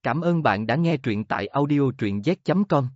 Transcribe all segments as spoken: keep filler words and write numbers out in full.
Cảm ơn bạn đã nghe truyện tại audio truyện z chấm com.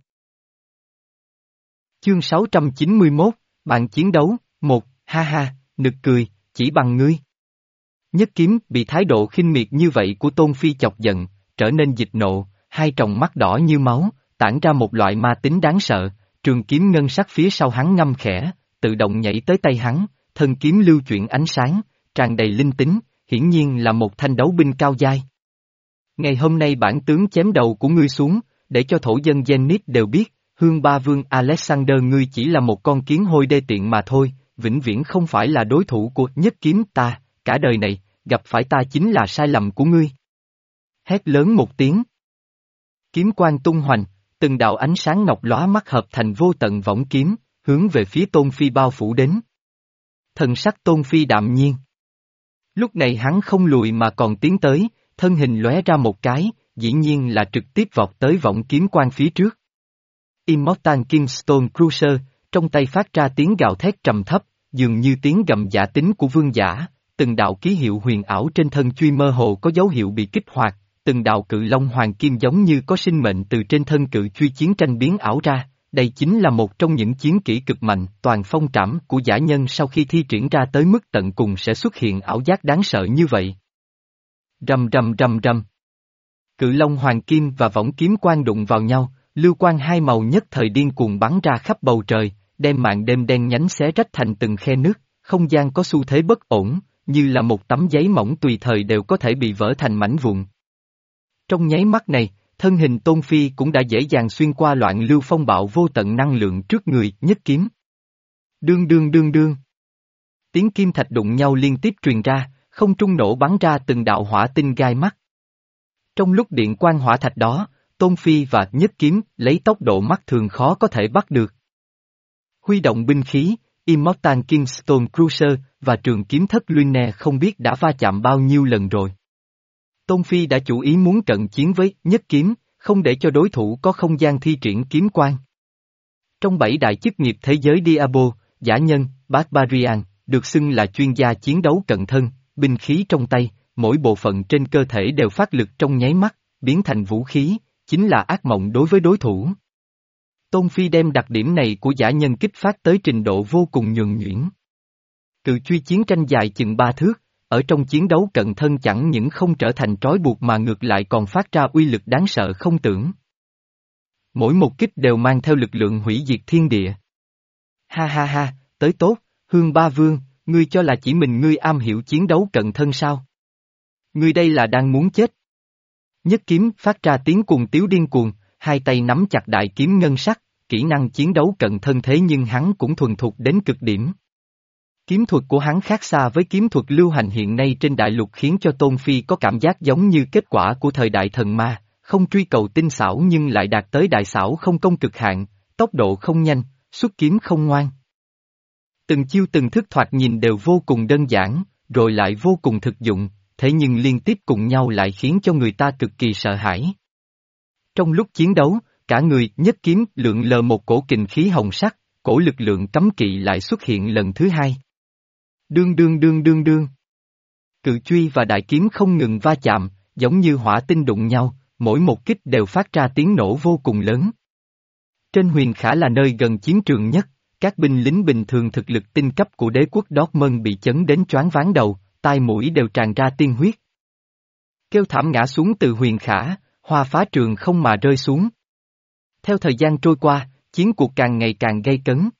Chương sáu trăm chín mươi mốt, bạn chiến đấu, một, ha ha, nực cười, chỉ bằng ngươi. Nhất Kiếm bị thái độ khinh miệt như vậy của Tôn Phi chọc giận, trở nên dịch nộ, hai tròng mắt đỏ như máu, tản ra một loại ma tính đáng sợ, trường kiếm ngân sắc phía sau hắn ngâm khẽ, tự động nhảy tới tay hắn, thân kiếm lưu chuyển ánh sáng, tràn đầy linh tính, hiển nhiên là một thanh đấu binh cao giai. Ngày hôm nay bản tướng chém đầu của ngươi xuống, để cho thổ dân Zenith đều biết, Hương Ba Vương Alexander ngươi chỉ là một con kiến hôi đê tiện mà thôi, vĩnh viễn không phải là đối thủ của Nhất Kiếm ta, cả đời này, gặp phải ta chính là sai lầm của ngươi. Hét lớn một tiếng. Kiếm quang tung hoành, từng đạo ánh sáng ngọc lóa mắt hợp thành vô tận võng kiếm, hướng về phía Tôn Phi bao phủ đến. Thần sắc Tôn Phi đạm nhiên. Lúc này hắn không lùi mà còn tiến tới, thân hình lóe ra một cái, dĩ nhiên là trực tiếp vọt tới võng kiếm quang phía trước. Immortal Kingstone Cruiser, trong tay phát ra tiếng gào thét trầm thấp, dường như tiếng gầm giả tính của vương giả, từng đạo ký hiệu huyền ảo trên thân truy mơ hồ có dấu hiệu bị kích hoạt, từng đạo cự long hoàng kim giống như có sinh mệnh từ trên thân cự truy chiến tranh biến ảo ra, đây chính là một trong những chiến kỹ cực mạnh, toàn phong trảm của giả nhân sau khi thi triển ra tới mức tận cùng sẽ xuất hiện ảo giác đáng sợ như vậy. Rầm rầm rầm rầm. Cự long hoàng kim và võng kiếm quang đụng vào nhau, lưu quang hai màu nhất thời điên cuồng bắn ra khắp bầu trời, đem màn đêm đen nhánh xé rách thành từng khe nước, không gian có xu thế bất ổn, như là một tấm giấy mỏng tùy thời đều có thể bị vỡ thành mảnh vụn. Trong nháy mắt này, thân hình Tôn Phi cũng đã dễ dàng xuyên qua loạn lưu phong bạo vô tận năng lượng trước người Nhất Kiếm. Đương đương đương đương. Tiếng kim thạch đụng nhau liên tiếp truyền ra, không trung nổ bắn ra từng đạo hỏa tinh gai mắt. Trong lúc điện quang hỏa thạch đó, Tôn Phi và Nhất Kiếm lấy tốc độ mắt thường khó có thể bắt được. Huy động binh khí, Immortal Kingstone Cruiser và trường kiếm thất Luine không biết đã va chạm bao nhiêu lần rồi. Tôn Phi đã chủ ý muốn cận chiến với Nhất Kiếm, không để cho đối thủ có không gian thi triển kiếm quang. Trong bảy đại chức nghiệp thế giới Diablo, giả nhân, Barbarian, được xưng là chuyên gia chiến đấu cận thân, binh khí trong tay, mỗi bộ phận trên cơ thể đều phát lực trong nháy mắt, biến thành vũ khí, chính là ác mộng đối với đối thủ. Tôn Phi đem đặc điểm này của giả nhân kích phát tới trình độ vô cùng nhuần nhuyễn. Cự truy chiến tranh dài chừng ba thước, ở trong chiến đấu cận thân chẳng những không trở thành trói buộc mà ngược lại còn phát ra uy lực đáng sợ không tưởng. Mỗi một kích đều mang theo lực lượng hủy diệt thiên địa. Ha ha ha, tới tốt, Hương Ba Vương, ngươi cho là chỉ mình ngươi am hiểu chiến đấu cận thân sao? Ngươi đây là đang muốn chết. Nhất Kiếm phát ra tiếng cuồng tiếu điên cuồng, hai tay nắm chặt đại kiếm ngân sắc, kỹ năng chiến đấu cận thân thế nhưng hắn cũng thuần thục đến cực điểm. Kiếm thuật của hắn khác xa với kiếm thuật lưu hành hiện nay trên đại lục khiến cho Tôn Phi có cảm giác giống như kết quả của thời đại thần ma, không truy cầu tinh xảo nhưng lại đạt tới đại xảo không công cực hạn, tốc độ không nhanh, xuất kiếm không ngoan. Từng chiêu từng thức thoạt nhìn đều vô cùng đơn giản, rồi lại vô cùng thực dụng, thế nhưng liên tiếp cùng nhau lại khiến cho người ta cực kỳ sợ hãi. Trong lúc chiến đấu, cả người Nhất Kiếm lượn lờ một cổ kình khí hồng sắc, cổ lực lượng cấm kỵ lại xuất hiện lần thứ hai. Đương đương đương đương đương. Cự truy và đại kiếm không ngừng va chạm, giống như hỏa tinh đụng nhau, mỗi một kích đều phát ra tiếng nổ vô cùng lớn. Trên Huyền Khả là nơi gần chiến trường nhất, các binh lính bình thường thực lực tinh cấp của đế quốc Dortmund bị chấn đến choáng váng đầu, tai mũi đều tràn ra tiên huyết. Kêu thảm ngã xuống từ Huyền Khả, hoa phá trường không mà rơi xuống. Theo thời gian trôi qua, chiến cuộc càng ngày càng gay cấn.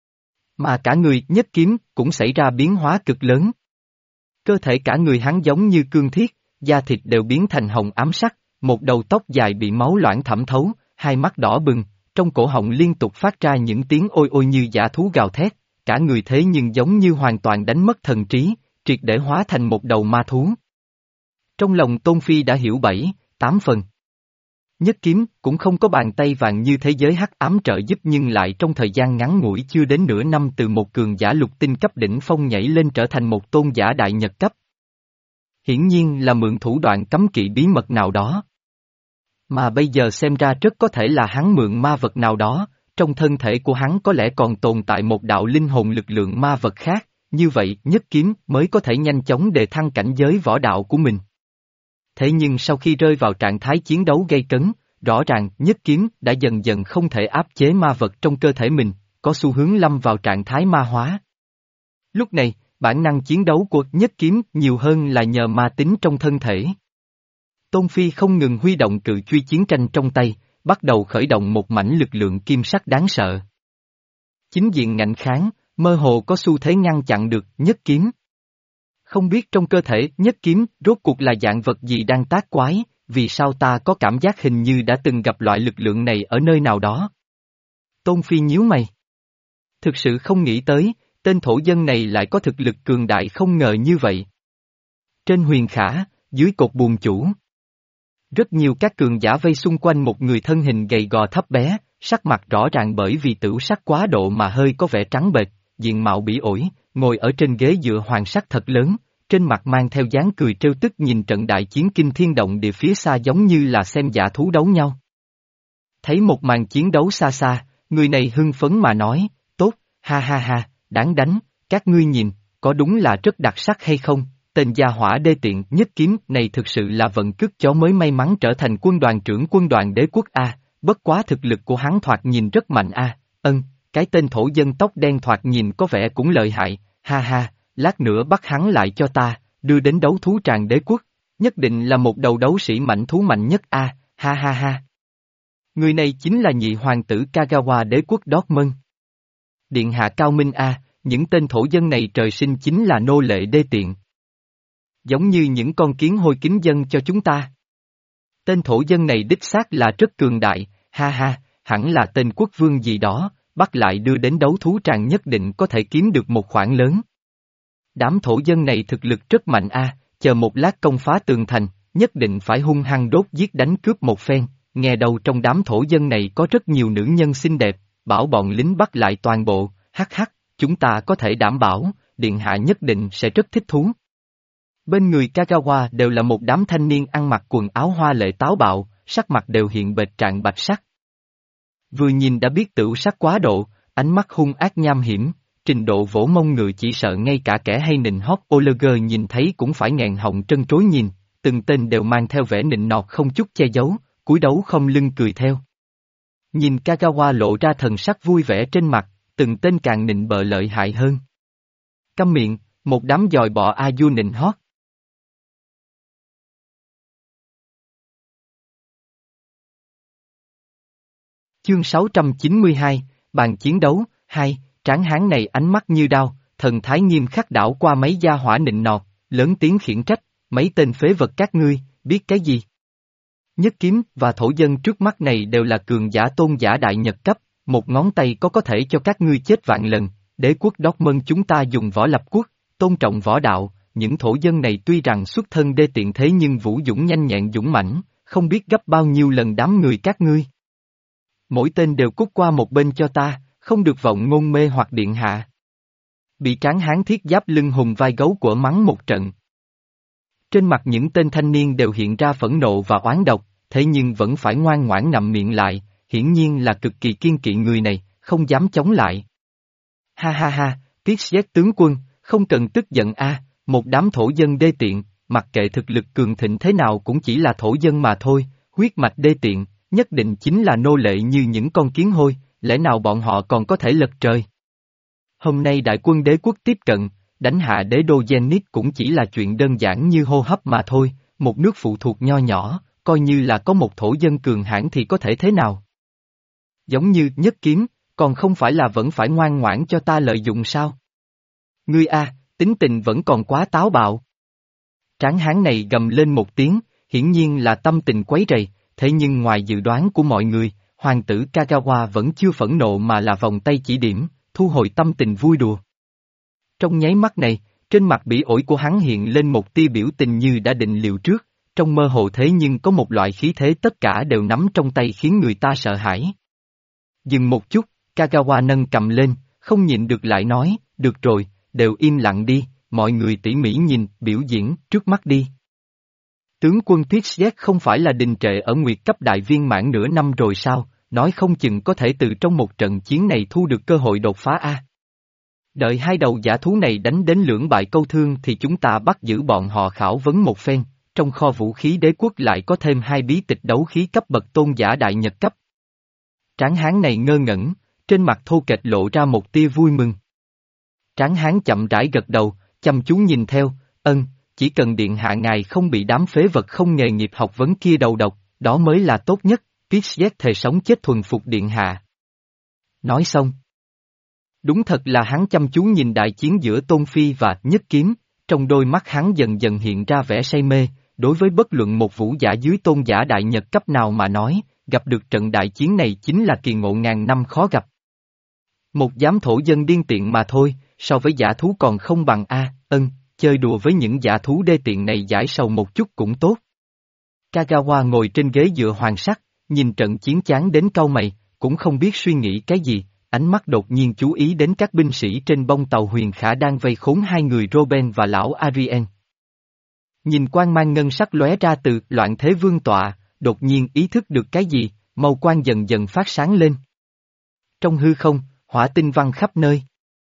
Mà cả người Nhất Kiếm cũng xảy ra biến hóa cực lớn. Cơ thể cả người hắn giống như cương thiết, da thịt đều biến thành hồng ám sắc, một đầu tóc dài bị máu loãng thẩm thấu, hai mắt đỏ bừng, trong cổ họng liên tục phát ra những tiếng ôi ôi như dã thú gào thét, cả người thế nhưng giống như hoàn toàn đánh mất thần trí, triệt để hóa thành một đầu ma thú. Trong lòng Tôn Phi đã hiểu bảy, tám phần. Nhất Kiếm cũng không có bàn tay vàng như thế giới hắc ám trợ giúp nhưng lại trong thời gian ngắn ngủi chưa đến nửa năm từ một cường giả lục tinh cấp đỉnh phong nhảy lên trở thành một tôn giả đại nhật cấp. Hiển nhiên là mượn thủ đoạn cấm kỵ bí mật nào đó. Mà bây giờ xem ra rất có thể là hắn mượn ma vật nào đó, trong thân thể của hắn có lẽ còn tồn tại một đạo linh hồn lực lượng ma vật khác, như vậy Nhất Kiếm mới có thể nhanh chóng đề thăng cảnh giới võ đạo của mình. thế nhưng sau khi rơi vào trạng thái chiến đấu gay cấn, rõ ràng nhất kiếm đã dần dần không thể áp chế ma vật trong cơ thể mình, có xu hướng lâm vào trạng thái ma hóa. Lúc này, bản năng chiến đấu của nhất kiếm nhiều hơn là nhờ ma tính trong thân thể. Tôn Phi không ngừng huy động cự truy chiến tranh trong tay, bắt đầu khởi động một mảnh lực lượng kim sắc đáng sợ. Chính diện ngạnh kháng, mơ hồ có xu thế ngăn chặn được nhất kiếm. Không biết trong cơ thể nhất kiếm rốt cuộc là dạng vật gì đang tác quái, vì sao ta có cảm giác hình như đã từng gặp loại lực lượng này ở nơi nào đó. Tôn Phi nhíu mày. Thực sự không nghĩ tới, tên thổ dân này lại có thực lực cường đại không ngờ như vậy. Trên huyền khả, dưới cột buồn chủ. Rất nhiều các cường giả vây xung quanh một người thân hình gầy gò thấp bé, sắc mặt rõ ràng bởi vì tửu sắc quá độ mà hơi có vẻ trắng bệch, diện mạo bỉ ổi, ngồi ở trên ghế dựa hoàng sắc thật lớn, trên mặt mang theo dáng cười trêu tức nhìn trận đại chiến kinh thiên động địa phía xa giống như là xem dã thú đấu nhau. Thấy một màn chiến đấu xa xa, người này hưng phấn mà nói, tốt, ha ha ha, đáng đánh, các ngươi nhìn, có đúng là rất đặc sắc hay không? Tên gia hỏa đê tiện nhất kiếm này thực sự là vận cước chó mới may mắn trở thành quân đoàn trưởng quân đoàn đế quốc A, bất quá thực lực của hắn thoạt nhìn rất mạnh A, ân, cái tên thổ dân tóc đen thoạt nhìn có vẻ cũng lợi hại, ha ha, lát nữa bắt hắn lại cho ta, đưa đến đấu thú tràng đế quốc, nhất định là một đầu đấu sĩ mãnh thú mạnh nhất A, ha ha ha. Người này chính là nhị hoàng tử Kagawa đế quốc Dortmund. Điện hạ cao minh A, những tên thổ dân này trời sinh chính là nô lệ đê tiện. Giống như những con kiến hôi kính dân cho chúng ta. Tên thổ dân này đích xác là rất cường đại, ha ha, hẳn là tên quốc vương gì đó, bắt lại đưa đến đấu thú tràng nhất định có thể kiếm được một khoản lớn. Đám thổ dân này thực lực rất mạnh a, chờ một lát công phá tường thành, nhất định phải hung hăng đốt giết đánh cướp một phen, nghe đầu trong đám thổ dân này có rất nhiều nữ nhân xinh đẹp, bảo bọn lính bắt lại toàn bộ, hắc hắc, chúng ta có thể đảm bảo, điện hạ nhất định sẽ rất thích thú. Bên người Kagawa đều là một đám thanh niên ăn mặc quần áo hoa lệ táo bạo, sắc mặt đều hiện bệch trạng bạch sắc. Vừa nhìn đã biết tửu sắc quá độ, ánh mắt hung ác nham hiểm, trình độ vỗ mông ngựa chỉ sợ ngay cả kẻ hay nịnh hót Oliver nhìn thấy cũng phải nghẹn họng trân trối nhìn, từng tên đều mang theo vẻ nịnh nọt không chút che giấu, cúi đấu không lưng cười theo. Nhìn Kagawa lộ ra thần sắc vui vẻ trên mặt, từng tên càng nịnh bợ lợi hại hơn. Câm miệng, một đám dòi bọ a du nịnh hót. Chương sáu trăm chín mươi hai, bàn chiến đấu, hai, tráng hán này ánh mắt như đao, thần thái nghiêm khắc đảo qua mấy gia hỏa nịnh nọt, lớn tiếng khiển trách, mấy tên phế vật các ngươi, biết cái gì? Nhất kiếm và thổ dân trước mắt này đều là cường giả tôn giả đại nhật cấp, một ngón tay có có thể cho các ngươi chết vạn lần, đế quốc Dortmund chúng ta dùng võ lập quốc, tôn trọng võ đạo, những thổ dân này tuy rằng xuất thân đê tiện thế nhưng vũ dũng nhanh nhẹn dũng mãnh, không biết gấp bao nhiêu lần đám người các ngươi. Mỗi tên đều cút qua một bên cho ta, không được vọng ngôn mê hoặc điện hạ. Bị tráng hán thiết giáp lưng hùng vai gấu của mắng một trận. Trên mặt những tên thanh niên đều hiện ra phẫn nộ và oán độc, thế nhưng vẫn phải ngoan ngoãn ngậm miệng lại, hiển nhiên là cực kỳ kiên kỵ người này, không dám chống lại. Ha ha ha, Tiết Giác tướng quân, không cần tức giận a, một đám thổ dân đê tiện, mặc kệ thực lực cường thịnh thế nào cũng chỉ là thổ dân mà thôi, huyết mạch đê tiện, nhất định chính là nô lệ như những con kiến hôi, lẽ nào bọn họ còn có thể lật trời. Hôm nay đại quân đế quốc tiếp cận, đánh hạ đế đô Zenith cũng chỉ là chuyện đơn giản như hô hấp mà thôi, một nước phụ thuộc nho nhỏ, coi như là có một thổ dân cường hãn thì có thể thế nào. Giống như nhất kiếm, còn không phải là vẫn phải ngoan ngoãn cho ta lợi dụng sao? Ngươi a, tính tình vẫn còn quá táo bạo. Tráng hán này gầm lên một tiếng, hiển nhiên là tâm tình quấy rầy, thế nhưng ngoài dự đoán của mọi người, hoàng tử Kagawa vẫn chưa phẫn nộ mà là vòng tay chỉ điểm, thu hồi tâm tình vui đùa. Trong nháy mắt này, trên mặt bỉ ổi của hắn hiện lên một tia biểu tình như đã định liệu trước, trong mơ hồ thế nhưng có một loại khí thế tất cả đều nắm trong tay khiến người ta sợ hãi. Dừng một chút, Kagawa nâng cầm lên, không nhịn được lại nói, được rồi, đều im lặng đi, mọi người tỉ mỉ nhìn, biểu diễn, trước mắt đi. Tướng quân Tiết không phải là đình trệ ở nguyệt cấp đại viên mãn nửa năm rồi sao, nói không chừng có thể từ trong một trận chiến này thu được cơ hội đột phá a. Đợi hai đầu giả thú này đánh đến lưỡng bại câu thương thì chúng ta bắt giữ bọn họ khảo vấn một phen, trong kho vũ khí đế quốc lại có thêm hai bí tịch đấu khí cấp bậc tôn giả đại nhật cấp. Tráng hán này ngơ ngẩn, trên mặt thô kệch lộ ra một tia vui mừng. Tráng hán chậm rãi gật đầu, chăm chú nhìn theo, ân, chỉ cần điện hạ ngài không bị đám phế vật không nghề nghiệp học vấn kia đầu độc, đó mới là tốt nhất, Pixie thề sống chết thuần phục điện hạ. Nói xong. Đúng thật là hắn chăm chú nhìn đại chiến giữa Tôn Phi và Nhất Kiếm, trong đôi mắt hắn dần dần hiện ra vẻ say mê, đối với bất luận một vũ giả dưới tôn giả đại nhật cấp nào mà nói, gặp được trận đại chiến này chính là kỳ ngộ ngàn năm khó gặp. Một giám thổ dân điên tiện mà thôi, so với giả thú còn không bằng a, ân, chơi đùa với những giả thú đê tiện này giải sầu một chút cũng tốt. Kagawa ngồi trên ghế dựa hoàng sắt, nhìn trận chiến chán đến cau mày, cũng không biết suy nghĩ cái gì, ánh mắt đột nhiên chú ý đến các binh sĩ trên bông tàu Huyền Khả đang vây khốn hai người Roben và lão Arien. Nhìn quang mang ngân sắc lóe ra từ loạn thế vương tọa, đột nhiên ý thức được cái gì, màu quang dần dần phát sáng lên. Trong hư không, hỏa tinh văng khắp nơi.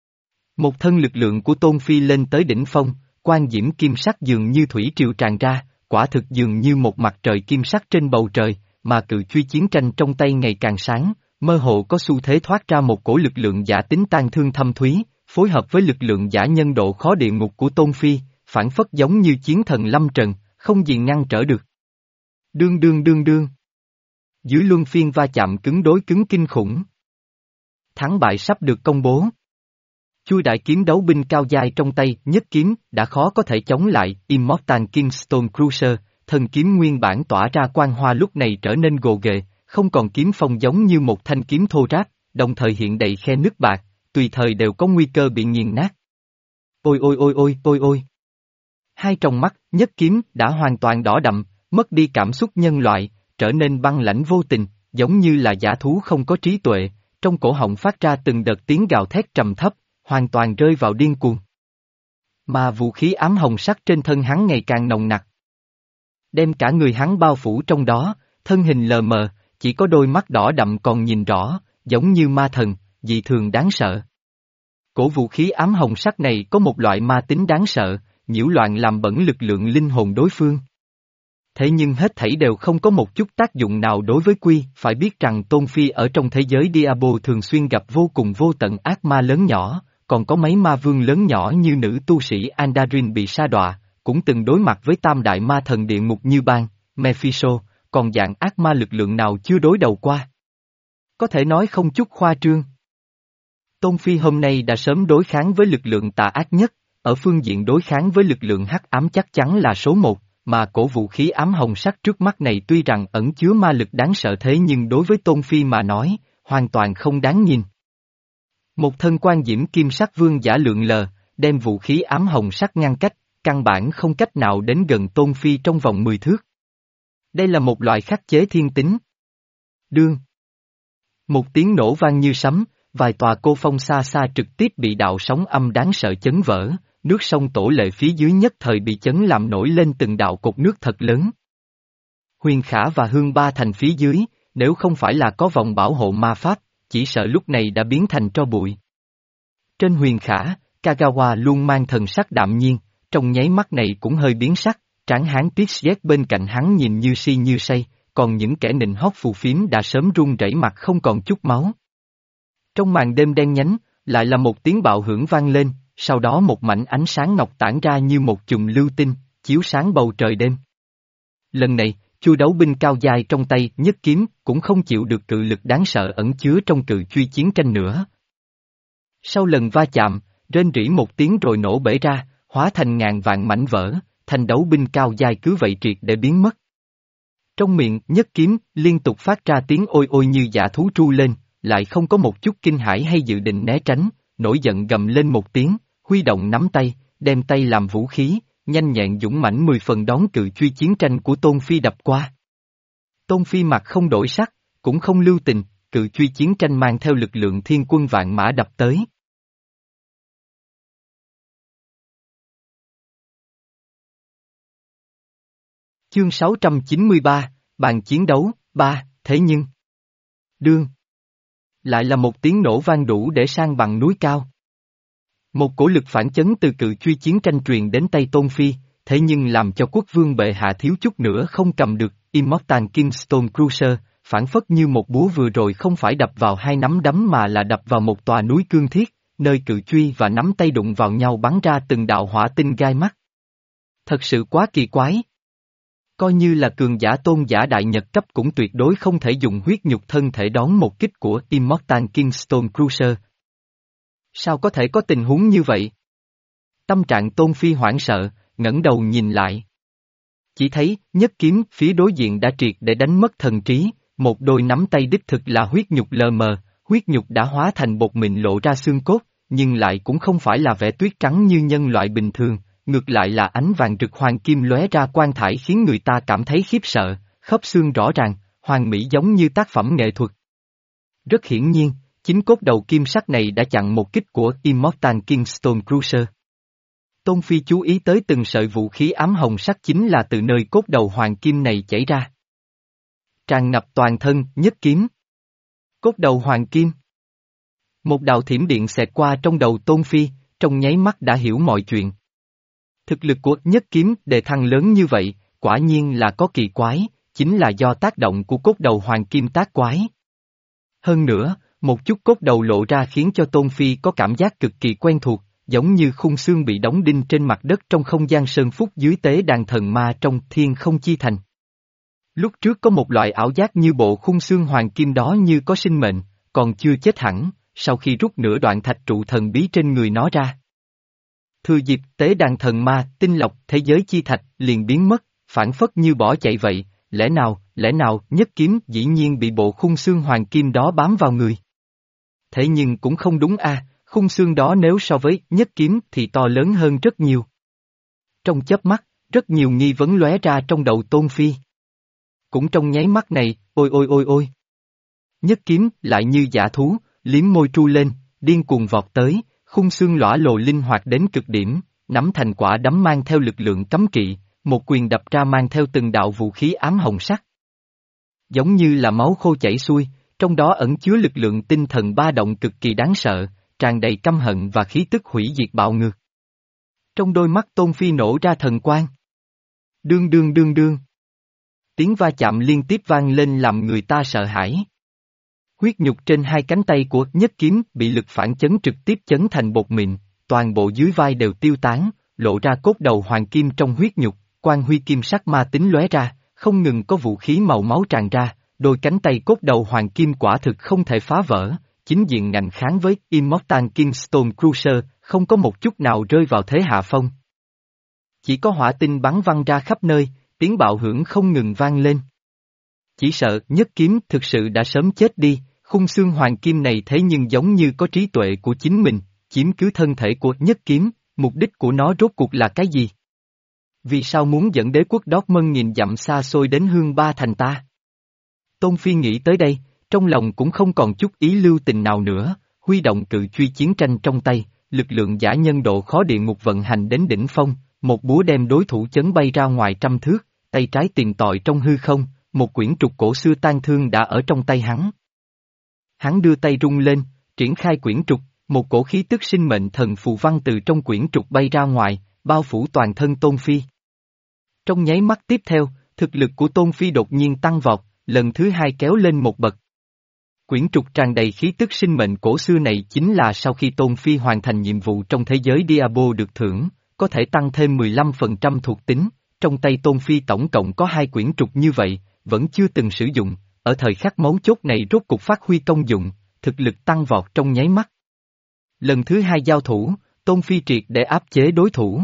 Một thân lực lượng của Tôn Phi lên tới đỉnh phong, quang diễm kim sắc dường như thủy triều tràn ra, quả thực dường như một mặt trời kim sắc trên bầu trời, mà cự truy chiến tranh trong tay ngày càng sáng, mơ hồ có xu thế thoát ra một cổ lực lượng giả tính tan thương thâm thúy, phối hợp với lực lượng giả nhân độ khó địa ngục của Tôn Phi, phản phất giống như chiến thần lâm trần, không gì ngăn trở được. Đương đương đương đương. Dưới luân phiên va chạm cứng đối cứng kinh khủng. Thắng bại sắp được công bố. Chui đại kiếm đấu binh cao dài trong tay, Nhất Kiếm, đã khó có thể chống lại, Immortal Kingstone Cruiser, thần kiếm nguyên bản tỏa ra quang hoa lúc này trở nên gồ ghề, không còn kiếm phong giống như một thanh kiếm thô ráp, đồng thời hiện đầy khe nứt bạc, tùy thời đều có nguy cơ bị nghiền nát. Ôi ôi ôi ôi ôi ôi. Hai tròng mắt, Nhất Kiếm, đã hoàn toàn đỏ đậm, mất đi cảm xúc nhân loại, trở nên băng lãnh vô tình, giống như là giả thú không có trí tuệ, trong cổ họng phát ra từng đợt tiếng gào thét trầm thấp, hoàn toàn rơi vào điên cuồng. Mà vũ khí ám hồng sắc trên thân hắn ngày càng nồng nặc. Đem cả người hắn bao phủ trong đó, thân hình lờ mờ, chỉ có đôi mắt đỏ đậm còn nhìn rõ, giống như ma thần, dị thường đáng sợ. Cổ vũ khí ám hồng sắc này có một loại ma tính đáng sợ, nhiễu loạn làm bẩn lực lượng linh hồn đối phương. Thế nhưng hết thảy đều không có một chút tác dụng nào đối với Quy, phải biết rằng Tôn Phi ở trong thế giới Diablo thường xuyên gặp vô cùng vô tận ác ma lớn nhỏ, còn có mấy ma vương lớn nhỏ như nữ tu sĩ Andarin bị sa đọa, cũng từng đối mặt với tam đại ma thần địa ngục như Ban, Mephisto, còn dạng ác ma lực lượng nào chưa đối đầu qua. Có thể nói không chút khoa trương. Tôn Phi hôm nay đã sớm đối kháng với lực lượng tà ác nhất, ở phương diện đối kháng với lực lượng hắc ám chắc chắn là số một, mà cổ vũ khí ám hồng sắc trước mắt này tuy rằng ẩn chứa ma lực đáng sợ thế nhưng đối với Tôn Phi mà nói, hoàn toàn không đáng nhìn. Một thân quan diễm kim sắc vương giả lượng lờ, đem vũ khí ám hồng sắc ngăn cách, căn bản không cách nào đến gần Tôn Phi trong vòng mười thước. Đây là một loại khắc chế thiên tính. Đương. Một tiếng nổ vang như sấm, vài tòa cô phong xa xa trực tiếp bị đạo sóng âm đáng sợ chấn vỡ, nước sông Tổ Lệ phía dưới nhất thời bị chấn làm nổi lên từng đạo cột nước thật lớn. Huyền Khả và Hương Ba Thành phía dưới, nếu không phải là có vòng bảo hộ ma pháp, chỉ sợ lúc này đã biến thành tro bụi. Trên Huyền Khả, Kagawa luôn mang thần sắc đạm nhiên, trong nháy mắt này cũng hơi biến sắc, tráng hán Pixie bên cạnh hắn nhìn như si như say, còn những kẻ nịnh hót phù phiếm đã sớm run rẩy mặt không còn chút máu. Trong màn đêm đen nhánh, lại là một tiếng bạo hưởng vang lên, sau đó một mảnh ánh sáng ngọc tản ra như một chùm lưu tinh, chiếu sáng bầu trời đêm. Lần này, chu đấu binh cao dài trong tay Nhất Kiếm cũng không chịu được cự lực đáng sợ ẩn chứa trong cự truy chiến tranh nữa. Sau lần va chạm, rên rỉ một tiếng rồi nổ bể ra, hóa thành ngàn vạn mảnh vỡ, thanh đấu binh cao dài cứ vậy triệt để biến mất. Trong miệng Nhất Kiếm liên tục phát ra tiếng ôi ôi như dã thú tru lên, lại không có một chút kinh hãi hay dự định né tránh, nổi giận gầm lên một tiếng, huy động nắm tay, đem tay làm vũ khí, nhanh nhẹn dũng mãnh mười phần đón cự truy chiến tranh của Tôn Phi đập qua. Tôn Phi mặt không đổi sắc, cũng không lưu tình, cự truy chiến tranh mang theo lực lượng thiên quân vạn mã đập tới. Chương sáu trăm chín mươi ba, bàn chiến đấu, ba, thế nhưng. Đương. Lại là một tiếng nổ vang đủ để san bằng núi cao. Một cổ lực phản chấn từ cự truy chiến tranh truyền đến tay Tôn Phi, thế nhưng làm cho quốc vương bệ hạ thiếu chút nữa không cầm được, Immortal King Stone Cruiser, phản phất như một búa vừa rồi không phải đập vào hai nắm đấm mà là đập vào một tòa núi cương thiết, nơi cự truy và nắm tay đụng vào nhau bắn ra từng đạo hỏa tinh gai mắt. Thật sự quá kỳ quái. Coi như là cường giả tôn giả đại nhật cấp cũng tuyệt đối không thể dùng huyết nhục thân thể đón một kích của Immortal King Stone Cruiser. Sao có thể có tình huống như vậy? Tâm trạng Tôn Phi hoảng sợ, ngẩng đầu nhìn lại. Chỉ thấy, nhất kiếm phía đối diện đã triệt để đánh mất thần trí, một đôi nắm tay đích thực là huyết nhục lờ mờ, huyết nhục đã hóa thành bột mịn lộ ra xương cốt, nhưng lại cũng không phải là vẻ tuyết trắng như nhân loại bình thường, ngược lại là ánh vàng rực hoàng kim lóe ra quang thải khiến người ta cảm thấy khiếp sợ, khớp xương rõ ràng, hoàn mỹ giống như tác phẩm nghệ thuật. Rất hiển nhiên, chính cốt đầu kim sắc này đã chặn một kích của Immortal King Stone Cruiser. Tôn Phi chú ý tới từng sợi vũ khí ám hồng sắc chính là từ nơi cốt đầu hoàng kim này chảy ra. Tràn ngập toàn thân, nhất kiếm. Cốt đầu hoàng kim. Một đạo thiểm điện xẹt qua trong đầu Tôn Phi, trong nháy mắt đã hiểu mọi chuyện. Thực lực của nhất kiếm đề thăng lớn như vậy, quả nhiên là có kỳ quái, chính là do tác động của cốt đầu hoàng kim tác quái. Hơn nữa, một chút cốt đầu lộ ra khiến cho Tôn Phi có cảm giác cực kỳ quen thuộc, giống như khung xương bị đóng đinh trên mặt đất trong không gian sơn phúc dưới tế đàn thần ma trong thiên không chi thành. Lúc trước có một loại ảo giác như bộ khung xương hoàng kim đó như có sinh mệnh, còn chưa chết hẳn, sau khi rút nửa đoạn thạch trụ thần bí trên người nó ra. Thừa dịp tế đàn thần ma, tinh lọc, thế giới chi thạch, liền biến mất, phản phất như bỏ chạy vậy, lẽ nào, lẽ nào, nhất kiếm dĩ nhiên bị bộ khung xương hoàng kim đó bám vào người. Thế nhưng cũng không đúng a, khung xương đó nếu so với nhất kiếm thì to lớn hơn rất nhiều. Trong chớp mắt, rất nhiều nghi vấn lóe ra trong đầu Tôn Phi. Cũng trong nháy mắt này, ôi ôi ôi ôi. Nhất kiếm lại như dã thú, liếm môi tru lên, điên cuồng vọt tới, khung xương lõa lồ linh hoạt đến cực điểm, nắm thành quả đấm mang theo lực lượng cấm kỵ, một quyền đập ra mang theo từng đạo vũ khí ám hồng sắc. Giống như là máu khô chảy xuôi, trong đó ẩn chứa lực lượng tinh thần ba động cực kỳ đáng sợ, tràn đầy căm hận và khí tức hủy diệt bạo ngược. Trong đôi mắt Tôn Phi nổ ra thần quang. Đương đương đương đương. Tiếng va chạm liên tiếp vang lên làm người ta sợ hãi. Huyết nhục trên hai cánh tay của nhất kiếm bị lực phản chấn trực tiếp chấn thành bột mịn, toàn bộ dưới vai đều tiêu tán, lộ ra cốt đầu hoàng kim trong huyết nhục, quang huy kim sắc ma tính lóe ra, không ngừng có vũ khí màu máu tràn ra, đôi cánh tay cốt đầu hoàng kim quả thực không thể phá vỡ, chính diện ngạnh kháng với Immortal King Stone Cruiser, không có một chút nào rơi vào thế hạ phong. Chỉ có hỏa tinh bắn văng ra khắp nơi, tiếng bạo hưởng không ngừng vang lên. Chỉ sợ nhất kiếm thực sự đã sớm chết đi, khung xương hoàng kim này thế nhưng giống như có trí tuệ của chính mình, chiếm cứ thân thể của nhất kiếm, mục đích của nó rốt cuộc là cái gì? Vì sao muốn dẫn đế quốc Dortmund nghìn dặm xa xôi đến hương ba thành ta? Tôn Phi nghĩ tới đây, trong lòng cũng không còn chút ý lưu tình nào nữa, huy động cự truy chiến tranh trong tay, lực lượng giả nhân độ khó địa ngục vận hành đến đỉnh phong, một búa đem đối thủ chấn bay ra ngoài trăm thước, tay trái tìm tòi trong hư không, một quyển trục cổ xưa tan thương đã ở trong tay hắn. Hắn đưa tay rung lên, triển khai quyển trục, một cổ khí tức sinh mệnh thần phù văn từ trong quyển trục bay ra ngoài, bao phủ toàn thân Tôn Phi. Trong nháy mắt tiếp theo, thực lực của Tôn Phi đột nhiên tăng vọt, lần thứ hai kéo lên một bậc. Quyển trục tràn đầy khí tức sinh mệnh cổ xưa này chính là sau khi Tôn Phi hoàn thành nhiệm vụ trong thế giới Diablo được thưởng, có thể tăng thêm mười lăm phần trăm thuộc tính, trong tay Tôn Phi tổng cộng có hai quyển trục như vậy, vẫn chưa từng sử dụng, ở thời khắc mấu chốt này rốt cục phát huy công dụng, thực lực tăng vọt trong nháy mắt. Lần thứ hai giao thủ, Tôn Phi triệt để áp chế đối thủ.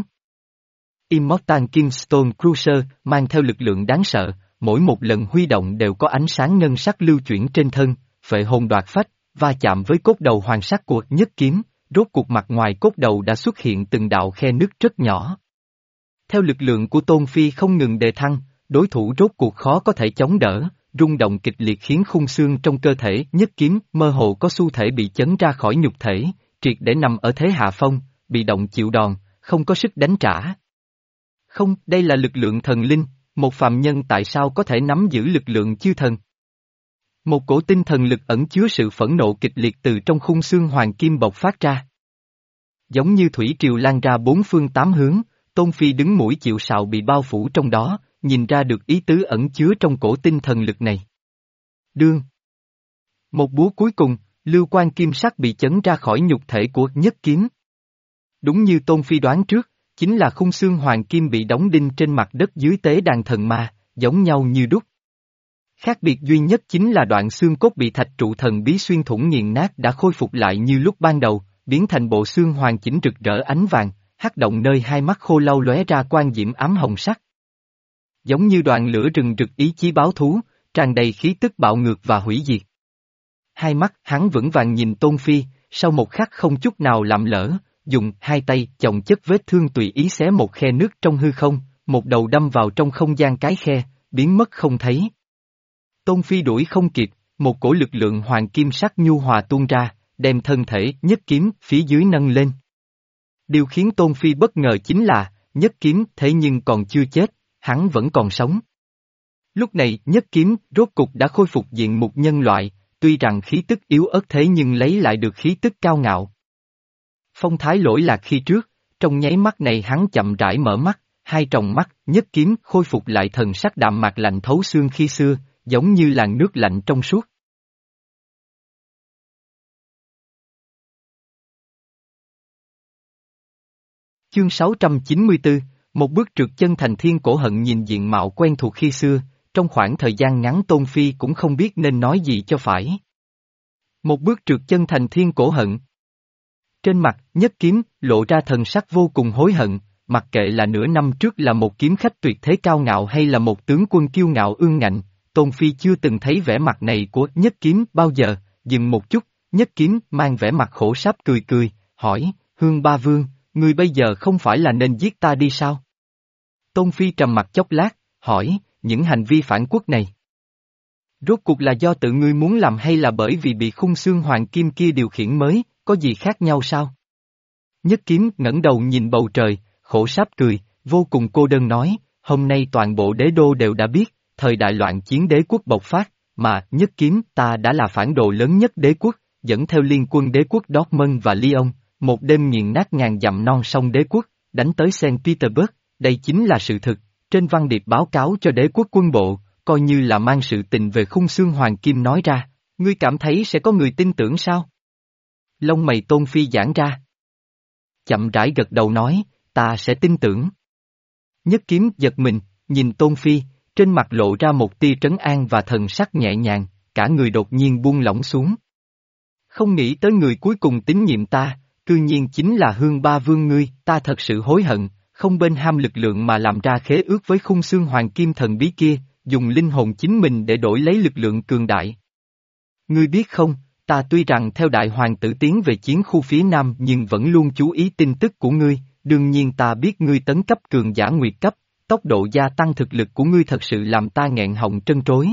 Immortal King Stone Cruiser mang theo lực lượng đáng sợ, mỗi một lần huy động đều có ánh sáng ngân sắc lưu chuyển trên thân, phệ hồn đoạt phách, va chạm với cốt đầu hoàng sắc của nhất kiếm, rốt cuộc mặt ngoài cốt đầu đã xuất hiện từng đạo khe nứt rất nhỏ. Theo lực lượng của Tôn Phi không ngừng đề thăng, đối thủ rốt cuộc khó có thể chống đỡ, rung động kịch liệt khiến khung xương trong cơ thể nhất kiếm mơ hồ có xu thể bị chấn ra khỏi nhục thể, triệt để nằm ở thế hạ phong, bị động chịu đòn, không có sức đánh trả. Không, đây là lực lượng thần linh, một phàm nhân tại sao có thể nắm giữ lực lượng chư thần? Một cổ tinh thần lực ẩn chứa sự phẫn nộ kịch liệt từ trong khung xương hoàng kim bộc phát ra. Giống như thủy triều lan ra bốn phương tám hướng, Tôn Phi đứng mũi chịu sào bị bao phủ trong đó, nhìn ra được ý tứ ẩn chứa trong cổ tinh thần lực này. Đương. Một búa cuối cùng, lưu quan kim sắc bị chấn ra khỏi nhục thể của Nhất Kiếm. Đúng như Tôn Phi đoán trước, chính là khung xương hoàng kim bị đóng đinh trên mặt đất dưới tế đàn thần ma, giống nhau như đúc. Khác biệt duy nhất chính là đoạn xương cốt bị thạch trụ thần bí xuyên thủng nghiền nát đã khôi phục lại như lúc ban đầu, biến thành bộ xương hoàn chỉnh rực rỡ ánh vàng, hắc động nơi hai mắt khô lau lóe ra quang diễm ám hồng sắc. Giống như đoạn lửa rừng rực ý chí báo thú, tràn đầy khí tức bạo ngược và hủy diệt. Hai mắt hắn vững vàng nhìn Tôn Phi, sau một khắc không chút nào lạm lỡ, dùng hai tay chồng chất vết thương tùy ý xé một khe nước trong hư không, một đầu đâm vào trong không gian cái khe, biến mất không thấy. Tôn Phi đuổi không kịp, một cổ lực lượng hoàng kim sắc nhu hòa tuôn ra, đem thân thể Nhất Kiếm phía dưới nâng lên. Điều khiến Tôn Phi bất ngờ chính là, Nhất Kiếm thế nhưng còn chưa chết, hắn vẫn còn sống. Lúc này Nhất Kiếm rốt cục đã khôi phục diện mục nhân loại, tuy rằng khí tức yếu ớt thế nhưng lấy lại được khí tức cao ngạo. Phong thái lỗi lạc khi trước, trong nháy mắt này hắn chậm rãi mở mắt, hai tròng mắt Nhất Kiếm khôi phục lại thần sắc đạm mạc lạnh thấu xương khi xưa, giống như làn nước lạnh trong suốt. Chương sáu trăm chín mươi tư, một bước trượt chân thành thiên cổ hận nhìn diện mạo quen thuộc khi xưa, trong khoảng thời gian ngắn Tôn Phi cũng không biết nên nói gì cho phải. Một bước trượt chân thành thiên cổ hận. Trên mặt, Nhất Kiếm, lộ ra thần sắc vô cùng hối hận, mặc kệ là nửa năm trước là một kiếm khách tuyệt thế cao ngạo hay là một tướng quân kiêu ngạo ương ngạnh, Tôn Phi chưa từng thấy vẻ mặt này của Nhất Kiếm bao giờ, dừng một chút, Nhất Kiếm mang vẻ mặt khổ sáp cười cười, hỏi, Hương Ba Vương, ngươi bây giờ không phải là nên giết ta đi sao? Tôn Phi trầm mặt chốc lát, hỏi, những hành vi phản quốc này. Rốt cuộc là do tự ngươi muốn làm hay là bởi vì bị khung xương hoàng kim kia điều khiển mới, có gì khác nhau sao? Nhất Kiếm ngẩng đầu nhìn bầu trời, khổ sáp cười, vô cùng cô đơn nói, hôm nay toàn bộ đế đô đều đã biết, thời đại loạn chiến đế quốc bộc phát, mà Nhất Kiếm ta đã là phản đồ lớn nhất đế quốc, dẫn theo liên quân đế quốc Dortmund và Lyon, một đêm nghiền nát ngàn dặm non sông đế quốc, đánh tới Saint Petersburg, đây chính là sự thực, trên văn điệp báo cáo cho đế quốc quân bộ, coi như là mang sự tình về khung xương hoàng kim nói ra, ngươi cảm thấy sẽ có người tin tưởng sao? Lông mày Tôn Phi giãn ra. Chậm rãi gật đầu nói, ta sẽ tin tưởng. Nhất Kiếm giật mình, nhìn Tôn Phi, trên mặt lộ ra một tia trấn an và thần sắc nhẹ nhàng, cả người đột nhiên buông lỏng xuống. Không nghĩ tới người cuối cùng tín nhiệm ta, cư nhiên chính là Hương Ba Vương ngươi, ta thật sự hối hận, không bên ham lực lượng mà làm ra khế ước với khung xương hoàng kim thần bí kia, dùng linh hồn chính mình để đổi lấy lực lượng cường đại. Ngươi biết không, ta tuy rằng theo đại hoàng tử tiến về chiến khu phía nam nhưng vẫn luôn chú ý tin tức của ngươi, đương nhiên ta biết ngươi tấn cấp cường giả nguyệt cấp, tốc độ gia tăng thực lực của ngươi thật sự làm ta nghẹn họng trân trối.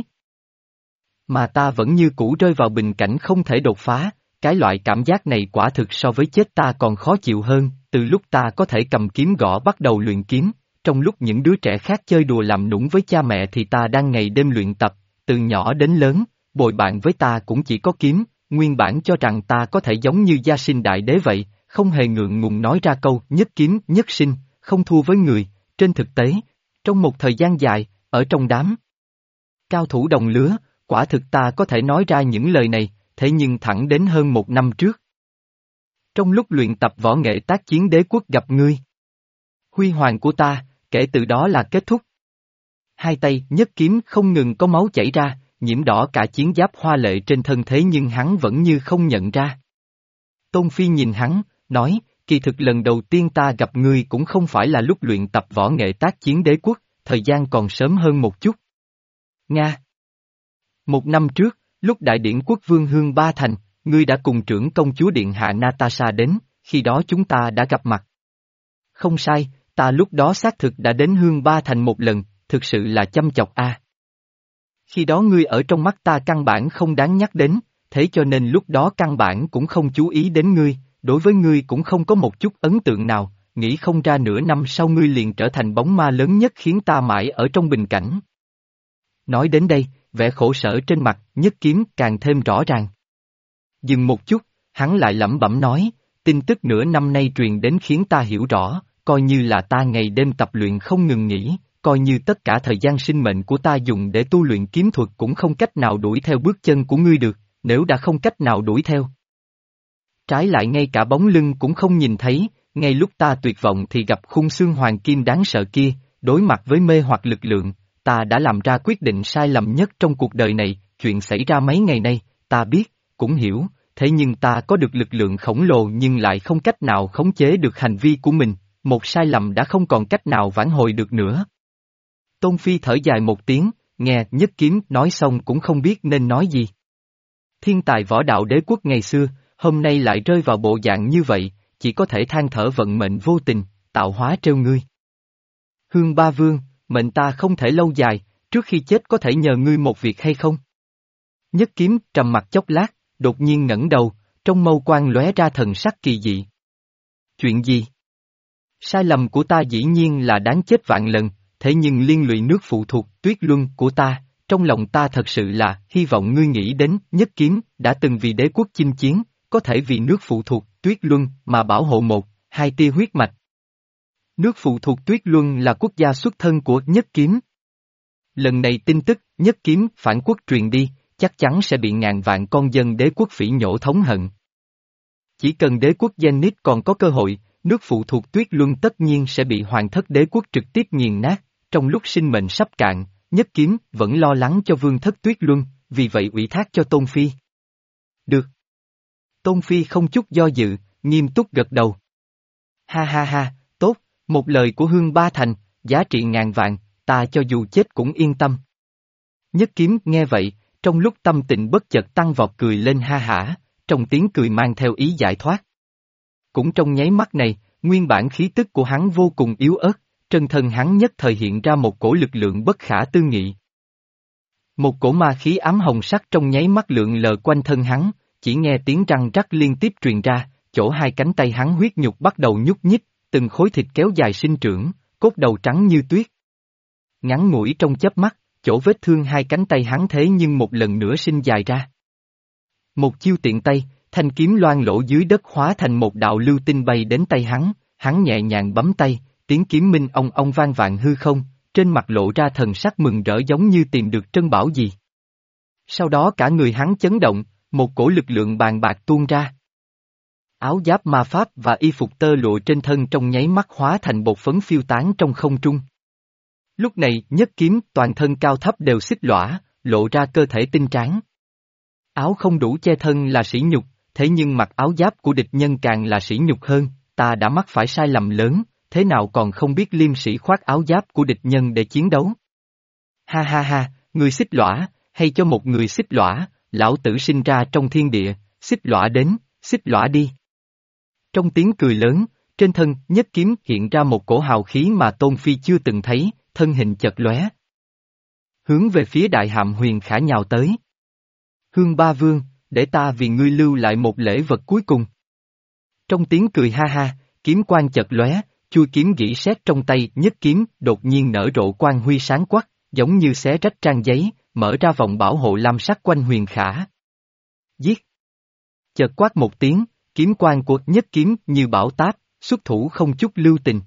Mà ta vẫn như cũ rơi vào bình cảnh không thể đột phá, cái loại cảm giác này quả thực so với chết ta còn khó chịu hơn, từ lúc ta có thể cầm kiếm gõ bắt đầu luyện kiếm, trong lúc những đứa trẻ khác chơi đùa làm nũng với cha mẹ thì ta đang ngày đêm luyện tập, từ nhỏ đến lớn, bồi bạn với ta cũng chỉ có kiếm, nguyên bản cho rằng ta có thể giống như gia sinh đại đế vậy, không hề ngượng ngùng nói ra câu nhất kiếm nhất sinh, không thua với người, trên thực tế, trong một thời gian dài, ở trong đám cao thủ đồng lứa, quả thực ta có thể nói ra những lời này, thế nhưng thẳng đến hơn một năm trước. Trong lúc luyện tập võ nghệ tác chiến đế quốc gặp ngươi, huy hoàng của ta, kể từ đó là kết thúc. Hai tay Nhất Kiếm không ngừng có máu chảy ra, nhiễm đỏ cả chiến giáp hoa lệ trên thân thế nhưng hắn vẫn như không nhận ra. Tôn Phi nhìn hắn, nói, kỳ thực lần đầu tiên ta gặp ngươi cũng không phải là lúc luyện tập võ nghệ tác chiến đế quốc, thời gian còn sớm hơn một chút. Nga. Một năm trước, lúc đại điển quốc vương Hương Ba thành, ngươi đã cùng trưởng công chúa điện hạ Natasha đến, khi đó chúng ta đã gặp mặt. Không sai, ta lúc đó xác thực đã đến Hương Ba thành một lần, thực sự là chăm chọc a. Khi đó ngươi ở trong mắt ta căn bản không đáng nhắc đến, thế cho nên lúc đó căn bản cũng không chú ý đến ngươi, đối với ngươi cũng không có một chút ấn tượng nào, nghĩ không ra nửa năm sau ngươi liền trở thành bóng ma lớn nhất khiến ta mãi ở trong bình cảnh. Nói đến đây, vẻ khổ sở trên mặt Nhất Kiếm càng thêm rõ ràng. Dừng một chút, hắn lại lẩm bẩm nói, tin tức nửa năm nay truyền đến khiến ta hiểu rõ, coi như là ta ngày đêm tập luyện không ngừng nghỉ, coi như tất cả thời gian sinh mệnh của ta dùng để tu luyện kiếm thuật cũng không cách nào đuổi theo bước chân của ngươi được, nếu đã không cách nào đuổi theo. Trái lại ngay cả bóng lưng cũng không nhìn thấy, ngay lúc ta tuyệt vọng thì gặp khung xương hoàng kim đáng sợ kia, đối mặt với mê hoặc lực lượng, ta đã làm ra quyết định sai lầm nhất trong cuộc đời này, chuyện xảy ra mấy ngày nay, ta biết, cũng hiểu, thế nhưng ta có được lực lượng khổng lồ nhưng lại không cách nào khống chế được hành vi của mình, một sai lầm đã không còn cách nào vãn hồi được nữa. Tôn Phi thở dài một tiếng, nghe Nhất Kiếm nói xong cũng không biết nên nói gì. Thiên tài võ đạo đế quốc ngày xưa, hôm nay lại rơi vào bộ dạng như vậy, chỉ có thể than thở vận mệnh vô tình, tạo hóa trêu ngươi. Hương Ba Vương, mệnh ta không thể lâu dài, trước khi chết có thể nhờ ngươi một việc hay không? Nhất Kiếm trầm mặt chốc lát, đột nhiên ngẩng đầu, trong mâu quang lóe ra thần sắc kỳ dị. Chuyện gì? Sai lầm của ta dĩ nhiên là đáng chết vạn lần, thế nhưng liên lụy nước phụ thuộc Tuyết Luân của ta, trong lòng ta thật sự là hy vọng ngươi nghĩ đến Nhất Kiếm đã từng vì đế quốc chinh chiến, có thể vì nước phụ thuộc Tuyết Luân mà bảo hộ một, hai tia huyết mạch. Nước phụ thuộc Tuyết Luân là quốc gia xuất thân của Nhất Kiếm. Lần này tin tức Nhất Kiếm phản quốc truyền đi, chắc chắn sẽ bị ngàn vạn con dân đế quốc phỉ nhổ thống hận. Chỉ cần đế quốc Zenith còn có cơ hội, nước phụ thuộc Tuyết Luân tất nhiên sẽ bị hoàng thất đế quốc trực tiếp nghiền nát, trong lúc sinh mệnh sắp cạn, Nhất Kiếm vẫn lo lắng cho vương thất Tuyết Luân, vì vậy ủy thác cho Tôn Phi. Được. Tôn Phi không chút do dự, nghiêm túc gật đầu. Ha ha ha, tốt, một lời của Hương Ba Thành, giá trị ngàn vạn, ta cho dù chết cũng yên tâm. Nhất Kiếm nghe vậy, trong lúc tâm tình bất chợt tăng vọt cười lên ha hả, trong tiếng cười mang theo ý giải thoát. Cũng trong nháy mắt này, nguyên bản khí tức của hắn vô cùng yếu ớt, chân thân hắn nhất thời hiện ra một cổ lực lượng bất khả tư nghị. Một cổ ma khí ám hồng sắc trong nháy mắt lượn lờ quanh thân hắn, chỉ nghe tiếng răng rắc liên tiếp truyền ra, chỗ hai cánh tay hắn huyết nhục bắt đầu nhúc nhích, từng khối thịt kéo dài sinh trưởng, cốt đầu trắng như tuyết. Ngắn ngủi trong chớp mắt, chỗ vết thương hai cánh tay hắn thế nhưng một lần nữa sinh dài ra. Một chiêu tiện tay, thanh kiếm loang lỗ dưới đất hóa thành một đạo lưu tinh bay đến tay hắn, hắn nhẹ nhàng bấm tay, tiếng kiếm minh ong ong vang vạn hư không, trên mặt lộ ra thần sắc mừng rỡ giống như tìm được trân bảo gì. Sau đó cả người hắn chấn động, một cổ lực lượng bàn bạc tuôn ra. Áo giáp ma pháp và y phục tơ lụa trên thân trong nháy mắt hóa thành bột phấn phiêu tán trong không trung. Lúc này, Nhất Kiếm toàn thân cao thấp đều xích lõa, lộ ra cơ thể tinh tráng. Áo không đủ che thân là sỉ nhục, thế nhưng mặc áo giáp của địch nhân càng là sỉ nhục hơn, ta đã mắc phải sai lầm lớn, thế nào còn không biết liêm sĩ khoác áo giáp của địch nhân để chiến đấu. Ha ha ha, người xích lõa, hay cho một người xích lõa, lão tử sinh ra trong thiên địa, xích lõa đến, xích lõa đi. Trong tiếng cười lớn, trên thân Nhất Kiếm hiện ra một cổ hào khí mà Tôn Phi chưa từng thấy, thân hình chật lóe. Hướng về phía đại hạm huyền khả nhào tới. Hương Ba Vương, để ta vì ngươi lưu lại một lễ vật cuối cùng. Trong tiếng cười ha ha, kiếm quang chật lóe, chui kiếm gỉ sét trong tay Nhất Kiếm đột nhiên nở rộ quang huy sáng quắc, giống như xé rách trang giấy, mở ra vòng bảo hộ lam sắc quanh huyền khả. Giết! Chợt quát một tiếng, kiếm quang của Nhất Kiếm như bão táp, xuất thủ không chút lưu tình.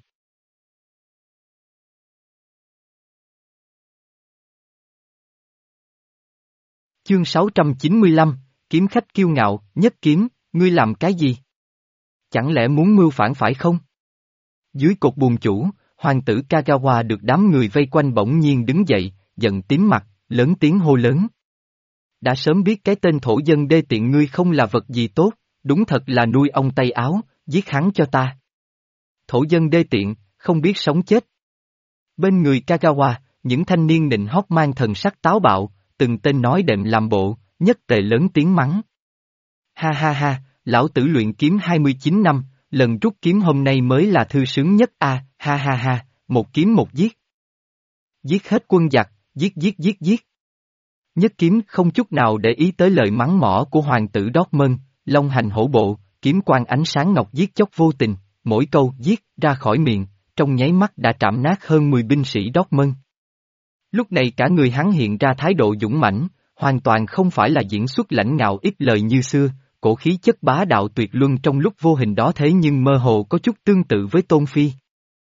Chương sáu trăm chín mươi lăm, kiếm khách kiêu ngạo, Nhất Kiếm, ngươi làm cái gì? Chẳng lẽ muốn mưu phản phải không? Dưới cột buồng chủ, hoàng tử Kagawa được đám người vây quanh bỗng nhiên đứng dậy, giận tím mặt, lớn tiếng hô lớn. Đã sớm biết cái tên thổ dân đê tiện ngươi không là vật gì tốt, đúng thật là nuôi ong tay áo, giết hắn cho ta. Thổ dân đê tiện, không biết sống chết. Bên người Kagawa, những thanh niên nịnh hót mang thần sắc táo bạo, từng tên nói đệm làm bộ, nhất tề lớn tiếng mắng. Ha ha ha, lão tử luyện kiếm hai mươi chín năm, lần rút kiếm hôm nay mới là thư sướng nhất a, à, ha ha ha, một kiếm một giết. Giết hết quân giặc, giết giết giết giết. Nhất Kiếm không chút nào để ý tới lời mắng mỏ của hoàng tử Dortmund, long hành hổ bộ, kiếm quang ánh sáng ngọc giết chóc vô tình, mỗi câu giết ra khỏi miệng, trong nháy mắt đã trảm nát hơn mười binh sĩ Dortmund. Lúc này cả người hắn hiện ra thái độ dũng mãnh, hoàn toàn không phải là diễn xuất lãnh ngạo ít lời như xưa, cổ khí chất bá đạo tuyệt luân trong lúc vô hình đó thế nhưng mơ hồ có chút tương tự với Tôn Phi.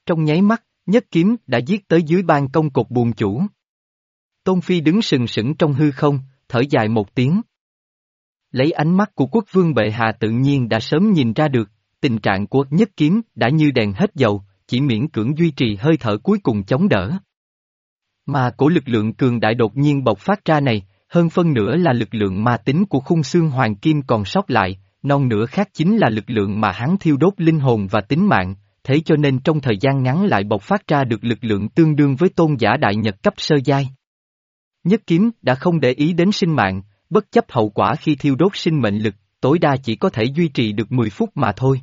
Trong nháy mắt, nhất kiếm đã giết tới dưới ban công cột buồn chủ. Tôn Phi đứng sừng sững trong hư không, thở dài một tiếng. Lấy ánh mắt của quốc vương bệ hạ tự nhiên đã sớm nhìn ra được, tình trạng của nhất kiếm đã như đèn hết dầu, chỉ miễn cưỡng duy trì hơi thở cuối cùng chống đỡ. Mà cổ lực lượng cường đại đột nhiên bộc phát ra này, hơn phân nửa là lực lượng ma tính của khung xương hoàng kim còn sót lại, non nửa khác chính là lực lượng mà hắn thiêu đốt linh hồn và tính mạng, thế cho nên trong thời gian ngắn lại bộc phát ra được lực lượng tương đương với tôn giả đại nhật cấp sơ giai. Nhất kiếm đã không để ý đến sinh mạng, bất chấp hậu quả khi thiêu đốt sinh mệnh lực, tối đa chỉ có thể duy trì được mười phút mà thôi.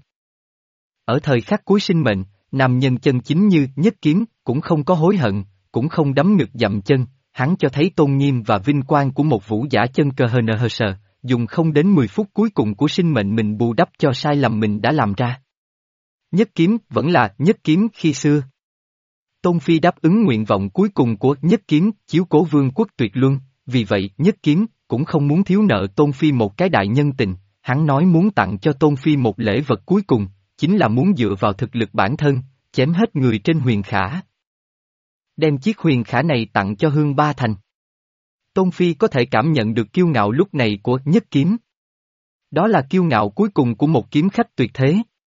Ở thời khắc cuối sinh mệnh, nam nhân chân chính như nhất kiếm, cũng không có hối hận, cũng không đấm ngực dậm chân, hắn cho thấy tôn nghiêm và vinh quang của một vũ giả chân cơ hờ nờ hờ sờ, dùng không đến mười phút cuối cùng của sinh mệnh mình bù đắp cho sai lầm mình đã làm ra. Nhất kiếm vẫn là nhất kiếm khi xưa. Tôn Phi đáp ứng nguyện vọng cuối cùng của nhất kiếm, chiếu cố vương quốc tuyệt luân, vì vậy nhất kiếm cũng không muốn thiếu nợ Tôn Phi một cái đại nhân tình, hắn nói muốn tặng cho Tôn Phi một lễ vật cuối cùng, chính là muốn dựa vào thực lực bản thân, chém hết người trên huyền khả. Đem chiếc huyền khả này tặng cho Hương Ba Thành. Tôn Phi có thể cảm nhận được kiêu ngạo lúc này của nhất kiếm. Đó là kiêu ngạo cuối cùng của một kiếm khách tuyệt thế.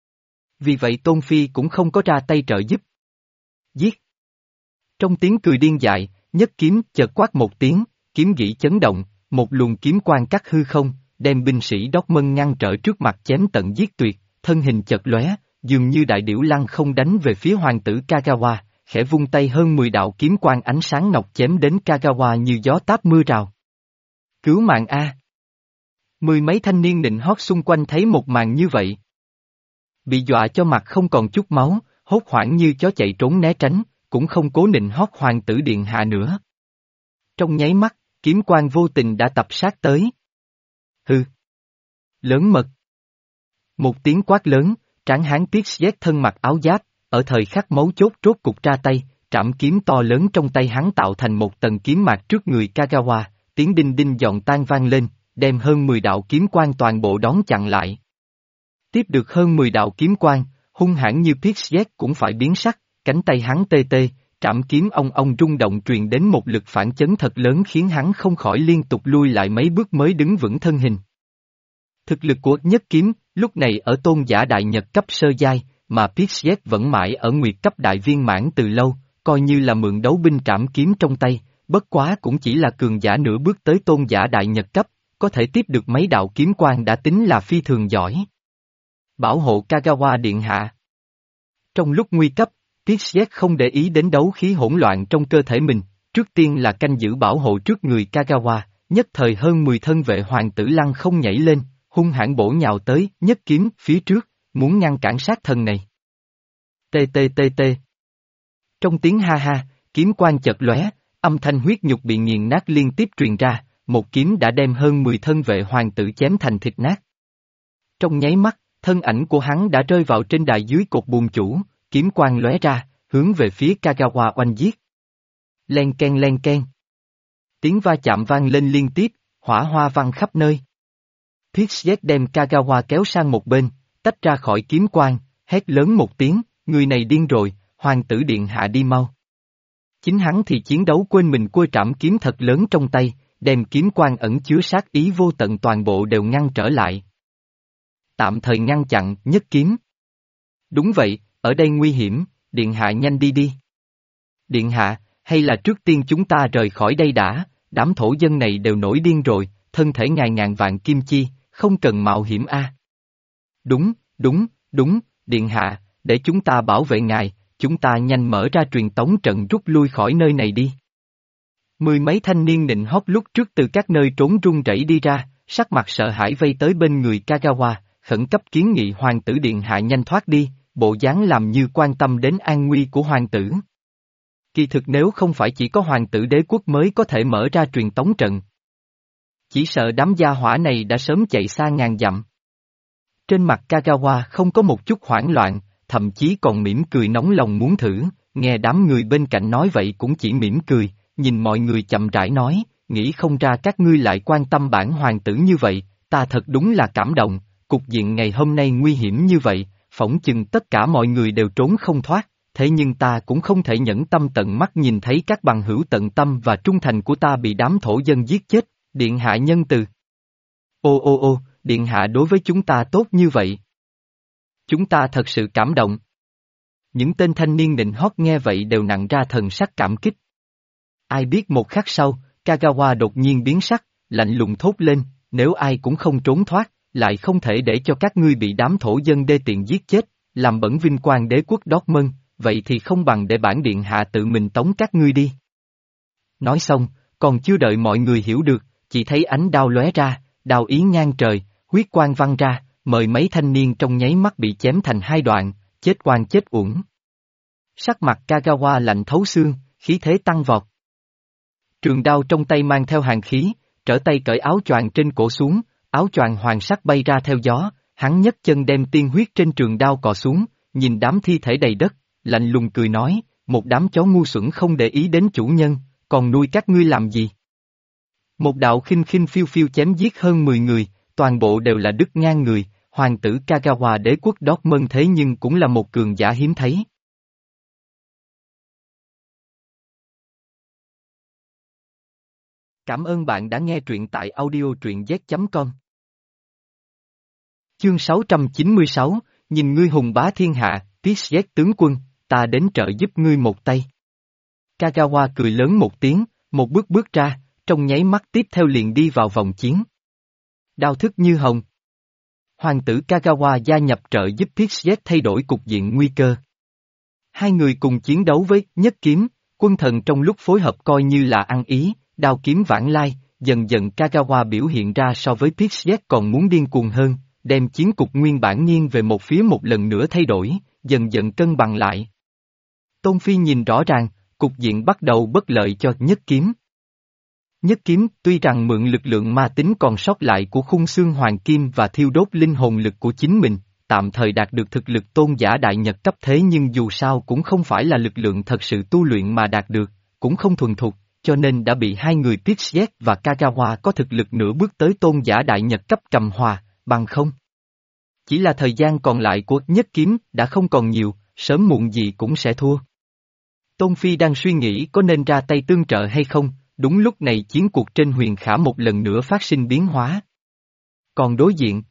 Vì vậy Tôn Phi cũng không có ra tay trợ giúp. Giết! Trong tiếng cười điên dại, nhất kiếm chợt quát một tiếng, kiếm gỉ chấn động, một luồng kiếm quang cắt hư không, đem binh sĩ Dortmund ngăn trở trước mặt chém tận giết tuyệt, thân hình chợt lóe, dường như đại điểu lăng không đánh về phía hoàng tử Kagawa, khẽ vung tay hơn mười đạo kiếm quang ánh sáng ngọc chém đến Kagawa như gió táp mưa rào. Cứu mạng A! Mười mấy thanh niên nịnh hót xung quanh thấy một màn như vậy. Bị dọa cho mặt không còn chút máu, hốt hoảng như chó chạy trốn né tránh, cũng không cố nịnh hót hoàng tử điện hạ nữa. Trong nháy mắt, kiếm quang vô tình đã tập sát tới. Hừ! Lớn mật! Một tiếng quát lớn, tráng hán Pixiet thân mặc áo giáp, ở thời khắc mấu chốt rốt cục ra tay, trảm kiếm to lớn trong tay hắn tạo thành một tầng kiếm mạc trước người Kagawa, tiếng đinh đinh giòn tan vang lên, đem hơn mười đạo kiếm quang toàn bộ đón chặn lại. Tiếp được hơn mười đạo kiếm quang, hung hãn như Pixiet cũng phải biến sắc, cánh tay hắn tê tê, trảm kiếm ong ong rung động truyền đến một lực phản chấn thật lớn khiến hắn không khỏi liên tục lui lại mấy bước mới đứng vững thân hình. Thực lực của nhất kiếm, lúc này ở tôn giả đại nhật cấp sơ giai, mà Pixiet vẫn mãi ở nguyệt cấp đại viên mãn từ lâu, coi như là mượn đấu binh trảm kiếm trong tay, bất quá cũng chỉ là cường giả nửa bước tới tôn giả đại nhật cấp, có thể tiếp được mấy đạo kiếm quang đã tính là phi thường giỏi. Bảo hộ Kagawa điện hạ. Trong lúc nguy cấp, Pixiet không để ý đến đấu khí hỗn loạn trong cơ thể mình, trước tiên là canh giữ bảo hộ trước người Kagawa, nhất thời hơn mười thân vệ hoàng tử lăng không nhảy lên, hung hãn bổ nhào tới, nhất kiếm phía trước, muốn ngăn cản sát thần này. Tê tê tê tê. Trong tiếng ha ha, kiếm quang chợt lóe, âm thanh huyết nhục bị nghiền nát liên tiếp truyền ra, một kiếm đã đem hơn mười thân vệ hoàng tử chém thành thịt nát. Trong nháy mắt, thân ảnh của hắn đã rơi vào trên đài dưới cột buồn chủ, kiếm quang lóe ra, hướng về phía Kagawa oanh giết. Len ken len ken. Tiếng va chạm vang lên liên tiếp, hỏa hoa văng khắp nơi. Pixiet đem Kagawa kéo sang một bên, tách ra khỏi kiếm quang, hét lớn một tiếng, người này điên rồi, hoàng tử điện hạ đi mau. Chính hắn thì chiến đấu quên mình cua trảm kiếm thật lớn trong tay, đem kiếm quang ẩn chứa sát ý vô tận toàn bộ đều ngăn trở lại. Tạm thời ngăn chặn, nhất kiếm. Đúng vậy, ở đây nguy hiểm, điện hạ nhanh đi đi. Điện hạ, hay là trước tiên chúng ta rời khỏi đây đã, đám thổ dân này đều nổi điên rồi, thân thể ngài ngàn vạn kim chi, không cần mạo hiểm a. Đúng, đúng, đúng, điện hạ, để chúng ta bảo vệ ngài, chúng ta nhanh mở ra truyền tống trận rút lui khỏi nơi này đi. Mười mấy thanh niên nịnh hót lúc trước từ các nơi trốn run rẩy đi ra, sắc mặt sợ hãi vây tới bên người Kagawa, khẩn cấp kiến nghị hoàng tử điện hạ nhanh thoát đi, bộ dáng làm như quan tâm đến an nguy của hoàng tử. Kỳ thực nếu không phải chỉ có hoàng tử đế quốc mới có thể mở ra truyền tống trận, chỉ sợ đám gia hỏa này đã sớm chạy xa ngàn dặm. Trên mặt Kagawa không có một chút hoảng loạn, thậm chí còn mỉm cười nóng lòng muốn thử, nghe đám người bên cạnh nói vậy cũng chỉ mỉm cười, nhìn mọi người chậm rãi nói, nghĩ không ra các ngươi lại quan tâm bản hoàng tử như vậy, ta thật đúng là cảm động, cục diện ngày hôm nay nguy hiểm như vậy, phỏng chừng tất cả mọi người đều trốn không thoát, thế nhưng ta cũng không thể nhẫn tâm tận mắt nhìn thấy các bằng hữu tận tâm và trung thành của ta bị đám thổ dân giết chết, điện hạ nhân từ. Ô ô ô, điện hạ đối với chúng ta tốt như vậy. Chúng ta thật sự cảm động. Những tên thanh niên nịnh hót nghe vậy đều nặng ra thần sắc cảm kích. Ai biết một khắc sau, Kagawa đột nhiên biến sắc, lạnh lùng thốt lên, nếu ai cũng không trốn thoát, lại không thể để cho các ngươi bị đám thổ dân đê tiện giết chết, làm bẩn vinh quang đế quốc Dortmund, vậy thì không bằng để bản điện hạ tự mình tống các ngươi đi. Nói xong, còn chưa đợi mọi người hiểu được, chỉ thấy ánh đao lóe ra, đao ý ngang trời, huyết quang văng ra, mời mấy thanh niên trong nháy mắt bị chém thành hai đoạn, chết oan chết uổng. Sắc mặt Kagawa lạnh thấu xương, khí thế tăng vọt. Trường đao trong tay mang theo hàn khí, trở tay cởi áo choàng trên cổ xuống, áo choàng hoàng sắc bay ra theo gió, hắn nhấc chân đem tiên huyết trên trường đao cọ xuống, nhìn đám thi thể đầy đất, lạnh lùng cười nói, một đám chó ngu xuẩn không để ý đến chủ nhân, còn nuôi các ngươi làm gì? Một đạo khinh khinh phiêu phiêu chém giết hơn mười người, toàn bộ đều là đứt ngang người, hoàng tử Kagawa đế quốc Dortmund thế nhưng cũng là một cường giả hiếm thấy. Cảm ơn bạn đã nghe truyện tại audio truyện z chấm com. Chương sáu trăm chín mươi sáu, nhìn ngươi hùng bá thiên hạ, Pixie tướng quân, ta đến trợ giúp ngươi một tay. Kagawa cười lớn một tiếng, một bước bước ra, trong nháy mắt tiếp theo liền đi vào vòng chiến. Đao thức như hồng. Hoàng tử Kagawa gia nhập trợ giúp Pixie thay đổi cục diện nguy cơ. Hai người cùng chiến đấu với Nhất Kiếm, quân thần trong lúc phối hợp coi như là ăn ý, đao kiếm vãng lai, dần dần Kagawa biểu hiện ra so với Pixie còn muốn điên cuồng hơn, đem chiến cục nguyên bản nghiêng về một phía một lần nữa thay đổi, dần dần cân bằng lại. Tôn Phi nhìn rõ ràng, cục diện bắt đầu bất lợi cho Nhất Kiếm. Nhất Kiếm tuy rằng mượn lực lượng ma tính còn sót lại của khung xương hoàng kim và thiêu đốt linh hồn lực của chính mình, tạm thời đạt được thực lực tôn giả đại nhật cấp thế nhưng dù sao cũng không phải là lực lượng thật sự tu luyện mà đạt được, cũng không thuần thục, cho nên đã bị hai người Pixie và Kagawa có thực lực nửa bước tới tôn giả đại nhật cấp cầm hòa, bằng không. Chỉ là thời gian còn lại của Nhất Kiếm đã không còn nhiều, sớm muộn gì cũng sẽ thua. Tôn Phi đang suy nghĩ có nên ra tay tương trợ hay không, đúng lúc này chiến cuộc trên huyền khả một lần nữa phát sinh biến hóa. Còn đối diện,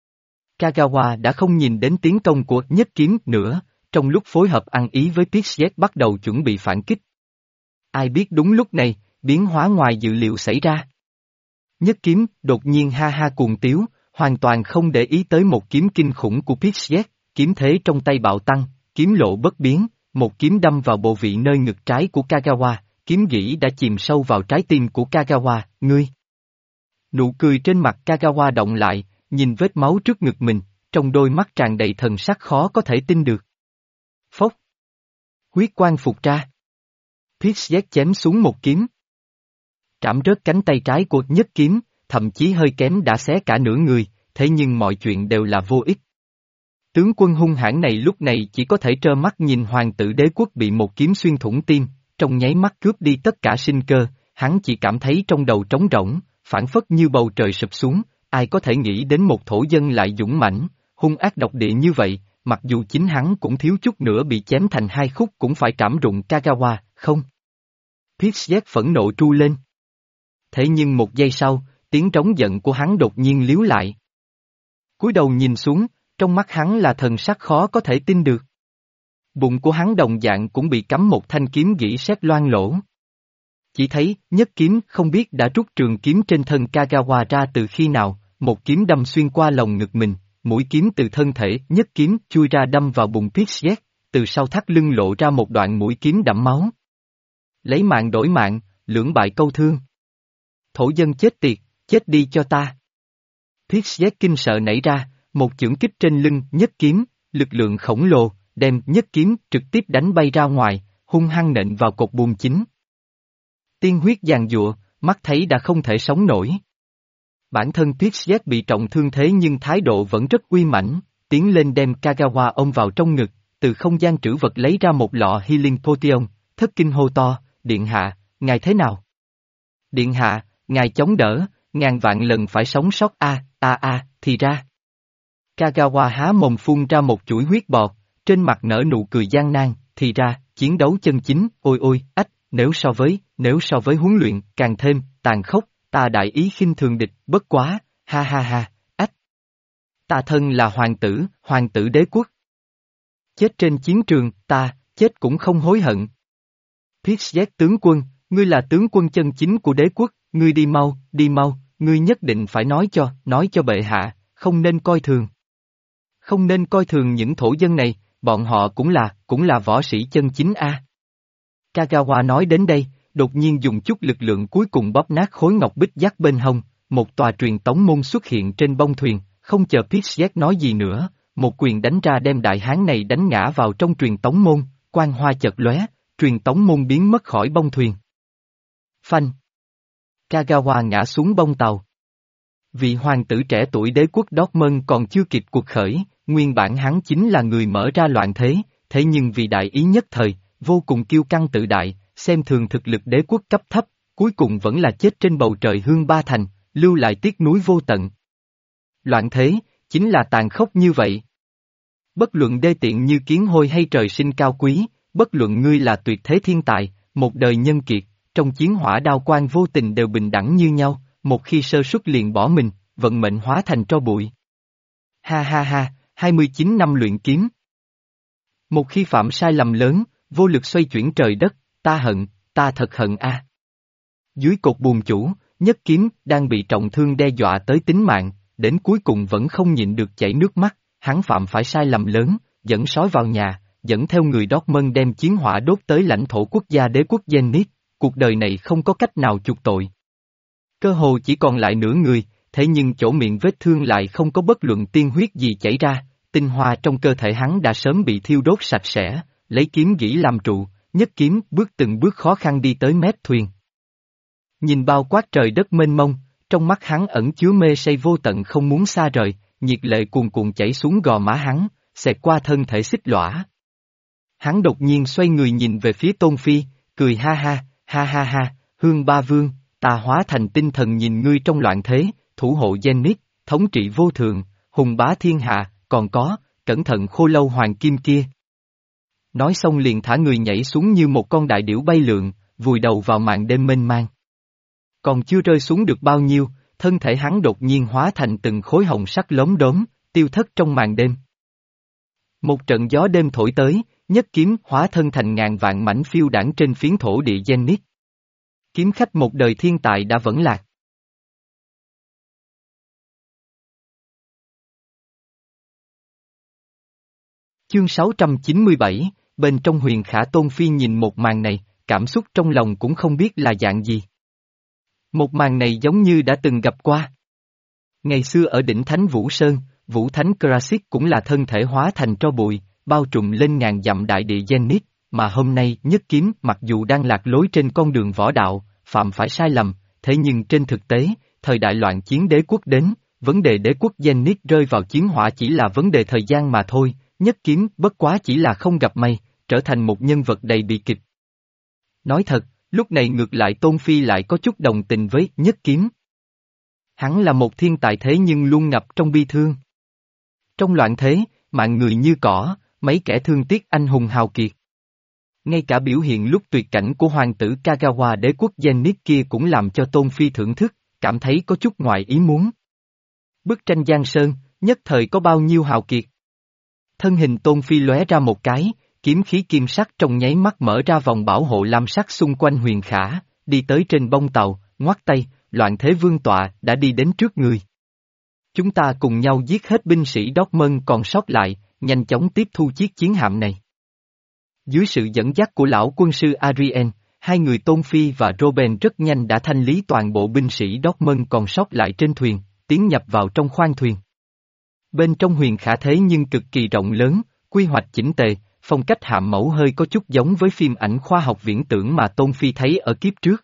Kagawa đã không nhìn đến tiến công của Nhất Kiếm nữa, trong lúc phối hợp ăn ý với Pixie bắt đầu chuẩn bị phản kích. Ai biết đúng lúc này, biến hóa ngoài dự liệu xảy ra. Nhất Kiếm đột nhiên ha ha cuồng tiếu, hoàn toàn không để ý tới một kiếm kinh khủng của Pixie, kiếm thế trong tay bạo tăng, kiếm lộ bất biến, một kiếm đâm vào bộ vị nơi ngực trái của Kagawa, kiếm gỉ đã chìm sâu vào trái tim của Kagawa, ngươi. Nụ cười trên mặt Kagawa động lại, nhìn vết máu trước ngực mình, trong đôi mắt tràn đầy thần sắc khó có thể tin được. Phốc. Huyết quang phục ra. Pixie chém xuống một kiếm. Trảm rớt cánh tay trái của Nhất Kiếm, thậm chí hơi kém đã xé cả nửa người, thế nhưng mọi chuyện đều là vô ích. Tướng quân hung hãn này lúc này chỉ có thể trơ mắt nhìn hoàng tử đế quốc bị một kiếm xuyên thủng tim, trong nháy mắt cướp đi tất cả sinh cơ, hắn chỉ cảm thấy trong đầu trống rỗng, phảng phất như bầu trời sụp xuống, ai có thể nghĩ đến một thổ dân lại dũng mãnh, hung ác độc địa như vậy, mặc dù chính hắn cũng thiếu chút nữa bị chém thành hai khúc cũng phải trảm rụng Kagawa, không. Pixie phẫn nộ tru lên. Thế nhưng một giây sau, tiếng trống giận của hắn đột nhiên líu lại. Cúi đầu nhìn xuống, trong mắt hắn là thần sắc khó có thể tin được. Bụng của hắn đồng dạng cũng bị cắm một thanh kiếm gỉ sét loang lỗ. Chỉ thấy, Nhất Kiếm không biết đã rút trường kiếm trên thân Kagawa ra từ khi nào, một kiếm đâm xuyên qua lồng ngực mình, mũi kiếm từ thân thể Nhất Kiếm chui ra đâm vào bụng Pixie, từ sau thắt lưng lộ ra một đoạn mũi kiếm đẫm máu. Lấy mạng đổi mạng, lưỡng bại câu thương. Thổ dân chết tiệt, chết đi cho ta. Pixie kinh sợ nảy ra, một chưởng kích trên lưng Nhất Kiếm, lực lượng khổng lồ, đem Nhất Kiếm trực tiếp đánh bay ra ngoài, hung hăng nện vào cột buồm chính. Tiên huyết giàn giụa, mắt thấy đã không thể sống nổi. Bản thân Pixie bị trọng thương thế nhưng thái độ vẫn rất uy mãnh, tiến lên đem Kagawa ôm vào trong ngực, từ không gian trữ vật lấy ra một lọ healing potion, thất kinh hô to, điện hạ, ngài thế nào? Điện hạ, ngài chống đỡ, ngàn vạn lần phải sống sót a, a a, thì ra. Kagawa há mồm phun ra một chuỗi huyết bọt, trên mặt nở nụ cười gian nan, thì ra, chiến đấu chân chính, ôi ôi, ách, nếu so với, nếu so với huấn luyện, càng thêm, tàn khốc, ta đại ý khinh thường địch, bất quá, ha ha ha, ách. Ta thân là hoàng tử, hoàng tử đế quốc. Chết trên chiến trường, ta, chết cũng không hối hận. Pixie tướng quân, ngươi là tướng quân chân chính của đế quốc, ngươi đi mau, đi mau, ngươi nhất định phải nói cho, nói cho bệ hạ, không nên coi thường. Không nên coi thường những thổ dân này, bọn họ cũng là, cũng là võ sĩ chân chính a. Kagawa nói đến đây, đột nhiên dùng chút lực lượng cuối cùng bóp nát khối ngọc bích giác bên hông, một tòa truyền tống môn xuất hiện trên bông thuyền, không chờ Pixie nói gì nữa, một quyền đánh ra đem đại hán này đánh ngã vào trong truyền tống môn, quang hoa chợt lóe, truyền tống môn biến mất khỏi bông thuyền. Phanh! Kagawa ngã xuống bông tàu. Vị hoàng tử trẻ tuổi đế quốc Dortmund còn chưa kịp cuộc khởi, nguyên bản hắn chính là người mở ra loạn thế, thế nhưng vì đại ý nhất thời, vô cùng kiêu căng tự đại, xem thường thực lực đế quốc cấp thấp, cuối cùng vẫn là chết trên bầu trời hương ba thành, lưu lại tiếc núi vô tận. Loạn thế, chính là tàn khốc như vậy. Bất luận đê tiện như kiến hôi hay trời sinh cao quý, bất luận ngươi là tuyệt thế thiên tài, một đời nhân kiệt, trong chiến hỏa đao quang vô tình đều bình đẳng như nhau, một khi sơ suất liền bỏ mình, vận mệnh hóa thành tro bụi. Ha ha ha, hai mươi chín năm luyện kiếm. Một khi phạm sai lầm lớn, vô lực xoay chuyển trời đất, ta hận, ta thật hận a. Dưới cột buồn chủ, Nhất Kiếm đang bị trọng thương đe dọa tới tính mạng, đến cuối cùng vẫn không nhịn được chảy nước mắt, hắn phạm phải sai lầm lớn, dẫn sói vào nhà, dẫn theo người Dortmund đem chiến hỏa đốt tới lãnh thổ quốc gia đế quốc Zenit, cuộc đời này không có cách nào chuộc tội. Cơ hồ chỉ còn lại nửa người, thế nhưng chỗ miệng vết thương lại không có bất luận tiên huyết gì chảy ra, tinh hoa trong cơ thể hắn đã sớm bị thiêu đốt sạch sẽ, lấy kiếm gỉ làm trụ, Nhất Kiếm bước từng bước khó khăn đi tới mép thuyền. Nhìn bao quát trời đất mênh mông, trong mắt hắn ẩn chứa mê say vô tận không muốn xa rời, nhiệt lệ cuồn cuộn chảy xuống gò má hắn, xẹt qua thân thể xích lõa. Hắn đột nhiên xoay người nhìn về phía Tôn Phi, cười ha ha, ha ha ha, Hương Ba Vương, ta hóa thành tinh thần nhìn ngươi trong loạn thế, thủ hộ Zenit, thống trị vô thượng, hùng bá thiên hạ, còn có, cẩn thận khô lâu hoàng kim kia. Nói xong liền thả người nhảy xuống như một con đại điểu bay lượn, vùi đầu vào màn đêm mênh mang. Còn chưa rơi xuống được bao nhiêu, thân thể hắn đột nhiên hóa thành từng khối hồng sắc lốm đốm, tiêu thất trong màn đêm. Một trận gió đêm thổi tới, Nhất Kiếm hóa thân thành ngàn vạn mảnh phiêu đãng trên phiến thổ địa Zenit. Kiếm khách một đời thiên tài đã vẫn lạc. Chương sáu trăm chín mươi bảy, bên trong Huyền Khả Tôn Phi nhìn một màn này, cảm xúc trong lòng cũng không biết là dạng gì. Một màn này giống như đã từng gặp qua. Ngày xưa ở đỉnh Thánh Vũ Sơn, Vũ Thánh Krasik cũng là thân thể hóa thành tro bụi, bao trùm lên ngàn dặm đại địa Zenit, mà hôm nay Nhất Kiếm mặc dù đang lạc lối trên con đường võ đạo, phạm phải sai lầm, thế nhưng trên thực tế, thời đại loạn chiến đế quốc đến, vấn đề đế quốc Zenit rơi vào chiến hỏa chỉ là vấn đề thời gian mà thôi, Nhất Kiếm bất quá chỉ là không gặp may, trở thành một nhân vật đầy bi kịch. Nói thật, lúc này ngược lại Tôn Phi lại có chút đồng tình với Nhất Kiếm. Hắn là một thiên tài thế nhưng luôn ngập trong bi thương. Trong loạn thế, mạng người như cỏ, mấy kẻ thương tiếc anh hùng hào kiệt. Ngay cả biểu hiện lúc tuyệt cảnh của hoàng tử Kagawa đế quốc Zenit kia cũng làm cho Tôn Phi thưởng thức, cảm thấy có chút ngoài ý muốn. Bức tranh Giang Sơn, nhất thời có bao nhiêu hào kiệt. Thân hình Tôn Phi lóe ra một cái, kiếm khí kim sắc trong nháy mắt mở ra vòng bảo hộ lam sắc xung quanh Huyền Khả, đi tới trên bông tàu, ngoắt tay, loạn thế vương tọa đã đi đến trước người. Chúng ta cùng nhau giết hết binh sĩ Dortmund còn sót lại, nhanh chóng tiếp thu chiếc chiến hạm này. Dưới sự dẫn dắt của lão quân sư Adrien, hai người Tôn Phi và Robin rất nhanh đã thanh lý toàn bộ binh sĩ Dortmund còn sót lại trên thuyền, tiến nhập vào trong khoang thuyền. Bên trong Huyền Khả thế nhưng cực kỳ rộng lớn, quy hoạch chỉnh tề, phong cách hạm mẫu hơi có chút giống với phim ảnh khoa học viễn tưởng mà Tôn Phi thấy ở kiếp trước.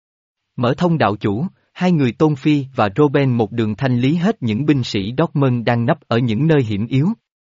Mở thông đạo chủ, hai người Tôn Phi và Robin một đường thanh lý hết những binh sĩ Dortmund đang nấp ở những nơi hiểm yếu.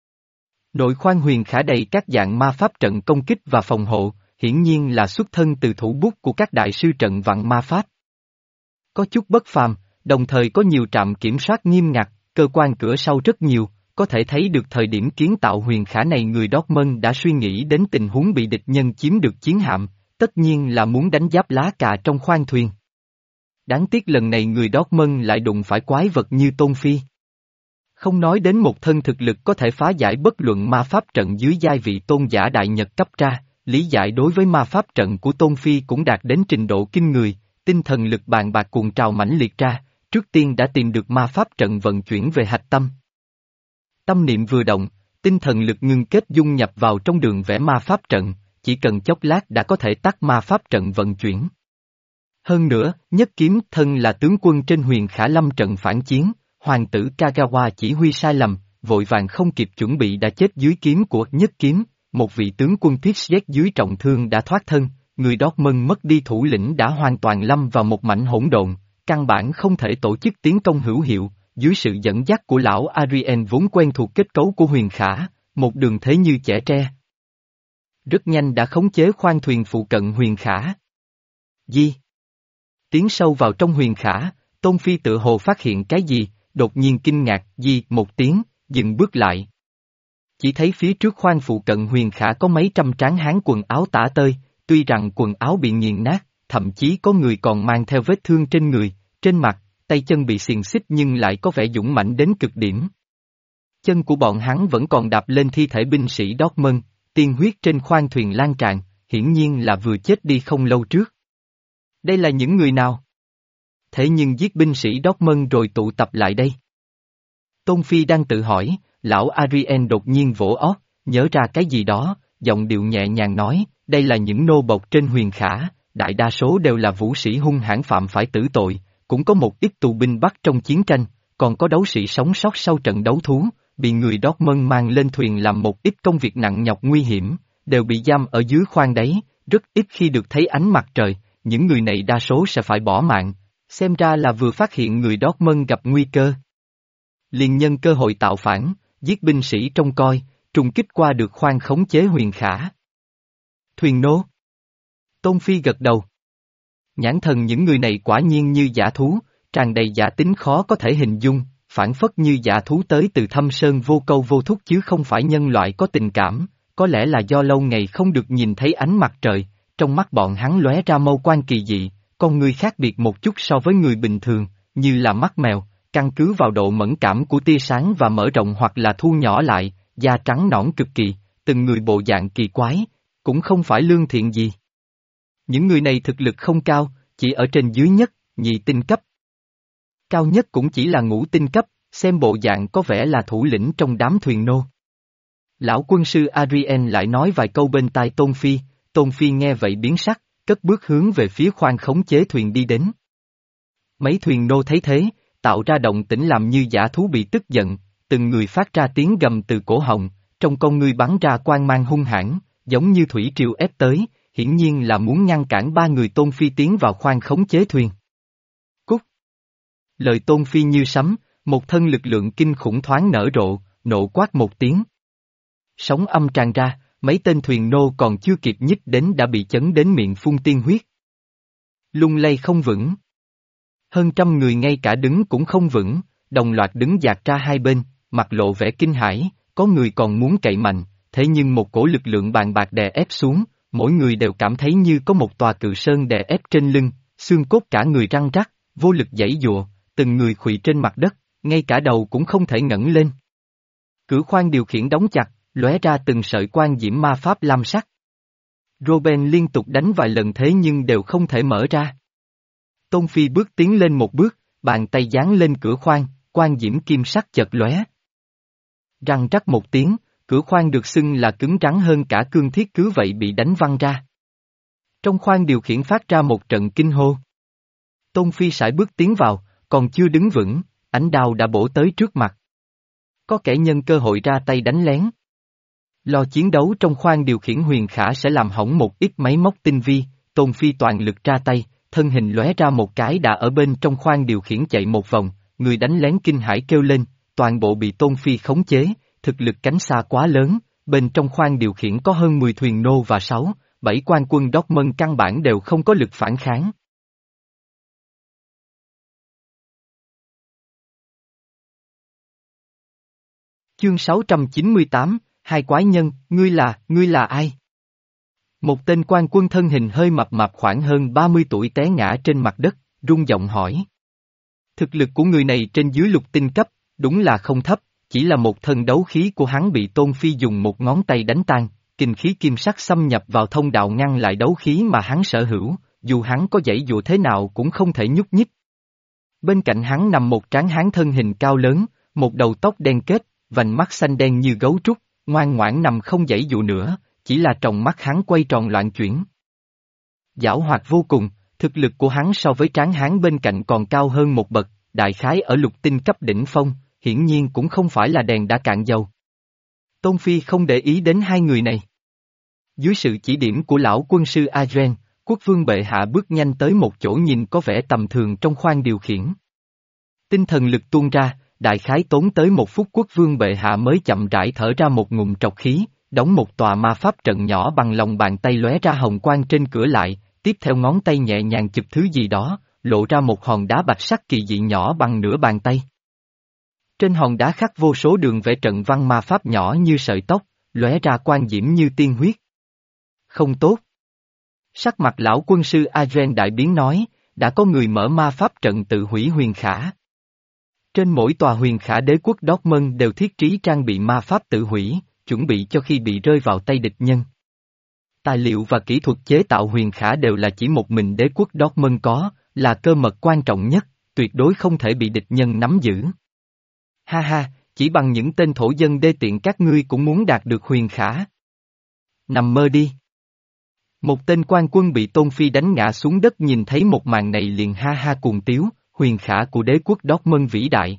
Nội khoang Huyền Khả đầy các dạng ma pháp trận công kích và phòng hộ, hiển nhiên là xuất thân từ thủ bút của các đại sư trận vạn ma pháp. Có chút bất phàm, đồng thời có nhiều trạm kiểm soát nghiêm ngặt, cơ quan cửa sau rất nhiều, có thể thấy được thời điểm kiến tạo huyền khả này người Dortmund đã suy nghĩ đến tình huống bị địch nhân chiếm được chiến hạm, tất nhiên là muốn đánh giáp lá cà trong khoang thuyền. Đáng tiếc lần này người Dortmund lại đụng phải quái vật như Tôn Phi. Không nói đến một thân thực lực có thể phá giải bất luận ma pháp trận dưới giai vị tôn giả đại nhật cấp ra, lý giải đối với ma pháp trận của Tôn Phi cũng đạt đến trình độ kinh người, tinh thần lực bàn bạc cuồng trào mãnh liệt ra, trước tiên đã tìm được ma pháp trận vận chuyển về hạch tâm. Tâm niệm vừa động, tinh thần lực ngưng kết dung nhập vào trong đường vẽ ma pháp trận, chỉ cần chốc lát đã có thể tắt ma pháp trận vận chuyển. Hơn nữa, nhất kiếm thân là tướng quân trên huyền khả lâm trận phản chiến, hoàng tử Kagawa chỉ huy sai lầm, vội vàng không kịp chuẩn bị đã chết dưới kiếm của nhất kiếm, một vị tướng quân thiết xét dưới trọng thương đã thoát thân, người Dortmund mất đi thủ lĩnh đã hoàn toàn lâm vào một mảnh hỗn độn, căn bản không thể tổ chức tiến công hữu hiệu, dưới sự dẫn dắt của lão Arien vốn quen thuộc kết cấu của huyền khả, một đường thế như chẻ tre. Rất nhanh đã khống chế khoang thuyền phụ cận huyền khả. Di. Tiến sâu vào trong huyền khả, Tôn Phi tự hồ phát hiện cái gì, đột nhiên kinh ngạc, di một tiếng, dừng bước lại. Chỉ thấy phía trước khoang phụ cận huyền khả có mấy trăm tráng hán quần áo tả tơi, tuy rằng quần áo bị nghiền nát, thậm chí có người còn mang theo vết thương trên người, trên mặt, tay chân bị xiềng xích nhưng lại có vẻ dũng mãnh đến cực điểm. Chân của bọn hắn vẫn còn đạp lên thi thể binh sĩ Dortmund, tiên huyết trên khoang thuyền lan tràn, hiển nhiên là vừa chết đi không lâu trước. Đây là những người nào? Thế nhưng giết binh sĩ Dortmund rồi tụ tập lại đây. Tôn Phi đang tự hỏi, lão Arien đột nhiên vỗ ót, nhớ ra cái gì đó, giọng điệu nhẹ nhàng nói, đây là những nô bộc trên huyền khả, đại đa số đều là vũ sĩ hung hãn phạm phải tử tội, cũng có một ít tù binh bắt trong chiến tranh, còn có đấu sĩ sống sót sau trận đấu thú, bị người Dortmund mang lên thuyền làm một ít công việc nặng nhọc nguy hiểm, đều bị giam ở dưới khoang đáy, rất ít khi được thấy ánh mặt trời, những người này đa số sẽ phải bỏ mạng, xem ra là vừa phát hiện người Dortmund gặp nguy cơ. Liền nhân cơ hội tạo phản, giết binh sĩ trông coi, trùng kích qua được khoang khống chế huyền khả. Thuyền nô. Tôn Phi gật đầu. Nhãn thần những người này quả nhiên như dã thú, tràn đầy giả tính khó có thể hình dung, phản phất như dã thú tới từ thâm sơn vô câu vô thúc chứ không phải nhân loại có tình cảm, có lẽ là do lâu ngày không được nhìn thấy ánh mặt trời, trong mắt bọn hắn lóe ra mâu quan kỳ dị, con người khác biệt một chút so với người bình thường, như là mắt mèo, căn cứ vào độ mẫn cảm của tia sáng và mở rộng hoặc là thu nhỏ lại, da trắng nõn cực kỳ, từng người bộ dạng kỳ quái, cũng không phải lương thiện gì. Những người này thực lực không cao, chỉ ở trên dưới nhất, nhị tinh cấp. Cao nhất cũng chỉ là ngũ tinh cấp, xem bộ dạng có vẻ là thủ lĩnh trong đám thuyền nô. Lão quân sư Adrien lại nói vài câu bên tai Tôn Phi, Tôn Phi nghe vậy biến sắc, cất bước hướng về phía khoang khống chế thuyền đi đến. Mấy thuyền nô thấy thế, tạo ra động tĩnh làm như dã thú bị tức giận, từng người phát ra tiếng gầm từ cổ họng, trong con ngươi bắn ra quang mang hung hãn, giống như thủy triều ép tới, hiển nhiên là muốn ngăn cản ba người Tôn Phi tiến vào khoang khống chế thuyền. Cút! Lời Tôn Phi như sấm, một thân lực lượng kinh khủng thoáng nở rộ, nộ quát một tiếng. Sóng âm tràn ra, mấy tên thuyền nô còn chưa kịp nhích đến đã bị chấn đến miệng phun tiên huyết. Lung lay không vững. Hơn trăm người ngay cả đứng cũng không vững, đồng loạt đứng dạt ra hai bên, mặt lộ vẻ kinh hãi, có người còn muốn cậy mạnh, thế nhưng một cổ lực lượng bàn bạc đè ép xuống, mỗi người đều cảm thấy như có một tòa cự sơn đè ép trên lưng, xương cốt cả người răng rắc, vô lực giãy giụa, từng người khuỵu trên mặt đất, ngay cả đầu cũng không thể ngẩng lên. Cửa khoang điều khiển đóng chặt, lóe ra từng sợi quang diễm ma pháp lam sắc. Robin liên tục đánh vài lần thế nhưng đều không thể mở ra. Tôn Phi bước tiến lên một bước, bàn tay giáng lên cửa khoang, quang diễm kim sắc chợt lóe. Răng rắc một tiếng, cửa khoang được xưng là cứng rắn hơn cả cương thiết cứ vậy bị đánh văng ra. Trong khoang điều khiển phát ra một trận kinh hô. Tôn Phi sải bước tiến vào, còn chưa đứng vững, ánh đao đã bổ tới trước mặt. Có kẻ nhân cơ hội ra tay đánh lén. Lo chiến đấu trong khoang điều khiển huyền khả sẽ làm hỏng một ít máy móc tinh vi, Tôn Phi toàn lực ra tay, thân hình lóe ra một cái đã ở bên trong khoang điều khiển chạy một vòng, người đánh lén kinh hãi kêu lên, toàn bộ bị Tôn Phi khống chế, thực lực cánh xa quá lớn, bên trong khoang điều khiển có hơn mười thuyền nô và sáu, bảy quan quân Dortmund căn bản đều không có lực phản kháng. Chương sáu trăm chín mươi tám, hai quái nhân, ngươi là, ngươi là ai? Một tên quan quân thân hình hơi mập mạp khoảng hơn ba mươi tuổi té ngã trên mặt đất, run giọng hỏi. Thực lực của người này trên dưới lục tinh cấp, đúng là không thấp, chỉ là một thân đấu khí của hắn bị Tôn Phi dùng một ngón tay đánh tan, kinh khí kim sắc xâm nhập vào thông đạo ngăn lại đấu khí mà hắn sở hữu, dù hắn có giãy dụa thế nào cũng không thể nhúc nhích. Bên cạnh hắn nằm một tráng hán thân hình cao lớn, một đầu tóc đen kết, vành mắt xanh đen như gấu trúc, ngoan ngoãn nằm không giãy dụa nữa, chỉ là tròng mắt hắn quay tròn loạn chuyển. Giảo hoạt vô cùng, thực lực của hắn so với tráng hán bên cạnh còn cao hơn một bậc, đại khái ở lục tinh cấp đỉnh phong, hiển nhiên cũng không phải là đèn đã cạn dầu. Tôn Phi không để ý đến hai người này. Dưới sự chỉ điểm của lão quân sư Adren, quốc vương bệ hạ bước nhanh tới một chỗ nhìn có vẻ tầm thường trong khoang điều khiển. Tinh thần lực tuôn ra, đại khái tốn tới một phút quốc vương bệ hạ mới chậm rãi thở ra một ngụm trọc khí, đóng một tòa ma pháp trận nhỏ bằng lòng bàn tay lóe ra hồng quang trên cửa lại, tiếp theo ngón tay nhẹ nhàng chụp thứ gì đó, lộ ra một hòn đá bạch sắc kỳ dị nhỏ bằng nửa bàn tay. Trên hòn đá khắc vô số đường vẽ trận văn ma pháp nhỏ như sợi tóc, lóe ra quang diễm như tiên huyết. Không tốt. Sắc mặt lão quân sư Adren đại biến nói, đã có người mở ma pháp trận tự hủy huyền khả. Trên mỗi tòa huyền khả đế quốc Dortmund đều thiết trí trang bị ma pháp tự hủy, chuẩn bị cho khi bị rơi vào tay địch nhân. Tài liệu và kỹ thuật chế tạo huyền khả đều là chỉ một mình đế quốc Dortmund có, là cơ mật quan trọng nhất, tuyệt đối không thể bị địch nhân nắm giữ. Ha ha, chỉ bằng những tên thổ dân đê tiện các ngươi cũng muốn đạt được huyền khả. Nằm mơ đi. Một tên quan quân bị Tôn Phi đánh ngã xuống đất nhìn thấy một màn này liền ha ha cuồng tiếu, huyền khả của đế quốc Dortmund vĩ đại.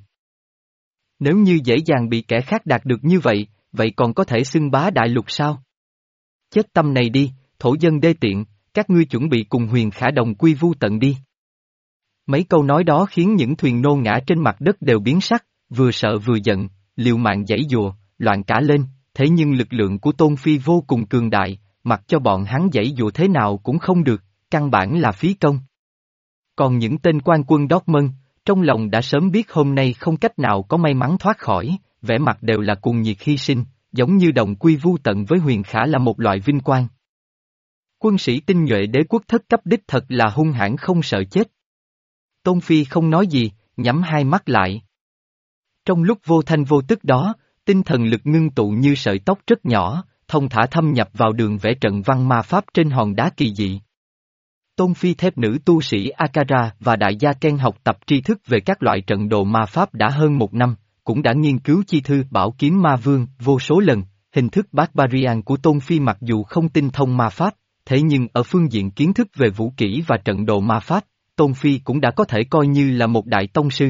Nếu như dễ dàng bị kẻ khác đạt được như vậy, vậy còn có thể xưng bá đại lục sao? Chết tâm này đi, thổ dân đê tiện, các ngươi chuẩn bị cùng huyền khả đồng quy vu tận đi. Mấy câu nói đó khiến những thuyền nô ngã trên mặt đất đều biến sắc, vừa sợ vừa giận, liều mạng giãy giụa, loạn cả lên, thế nhưng lực lượng của Tôn Phi vô cùng cường đại, mặc cho bọn hắn giãy giụa thế nào cũng không được, căn bản là phí công. Còn những tên quan quân Dortmund, trong lòng đã sớm biết hôm nay không cách nào có may mắn thoát khỏi, vẻ mặt đều là cuồng nhiệt hy sinh, giống như đồng quy vu tận với huyền khả là một loại vinh quang. Quân sĩ tinh nhuệ đế quốc thất cấp đích thật là hung hãn không sợ chết. Tôn Phi không nói gì, nhắm hai mắt lại. Trong lúc vô thanh vô tức đó, tinh thần lực ngưng tụ như sợi tóc rất nhỏ, thông thả thâm nhập vào đường vẽ trận văn ma pháp trên hòn đá kỳ dị. Tôn Phi thép nữ tu sĩ Akara và đại gia Ken học tập tri thức về các loại trận đồ ma pháp đã hơn một năm, cũng đã nghiên cứu chi thư Bảo Kiếm Ma Vương vô số lần, hình thức Barbarian của Tôn Phi mặc dù không tinh thông ma pháp, thế nhưng ở phương diện kiến thức về vũ kỹ và trận đồ ma pháp, Tôn Phi cũng đã có thể coi như là một đại tông sư.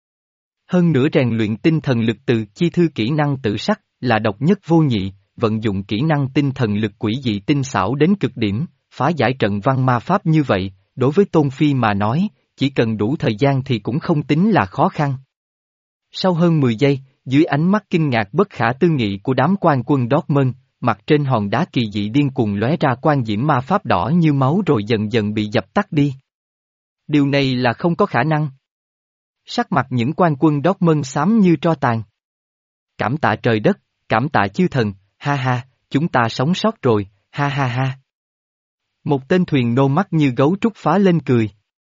Hơn nữa rèn luyện tinh thần lực từ chi thư kỹ năng tự sắc là độc nhất vô nhị, vận dụng kỹ năng tinh thần lực quỷ dị tinh xảo đến cực điểm, phá giải trận văn ma pháp như vậy, đối với Tôn Phi mà nói, chỉ cần đủ thời gian thì cũng không tính là khó khăn. Sau hơn mười giây, dưới ánh mắt kinh ngạc bất khả tư nghị của đám quan quân Dortmund, mặt trên hòn đá kỳ dị điên cuồng lóe ra quang diễm ma pháp đỏ như máu rồi dần dần bị dập tắt đi. Điều này là không có khả năng. Sắc mặt những quan quân Dortmund xám như tro tàn. Cảm tạ trời đất, cảm tạ chư thần, ha ha, chúng ta sống sót rồi, ha ha ha. Một tên thuyền nô mắt như gấu trúc phá lên cười.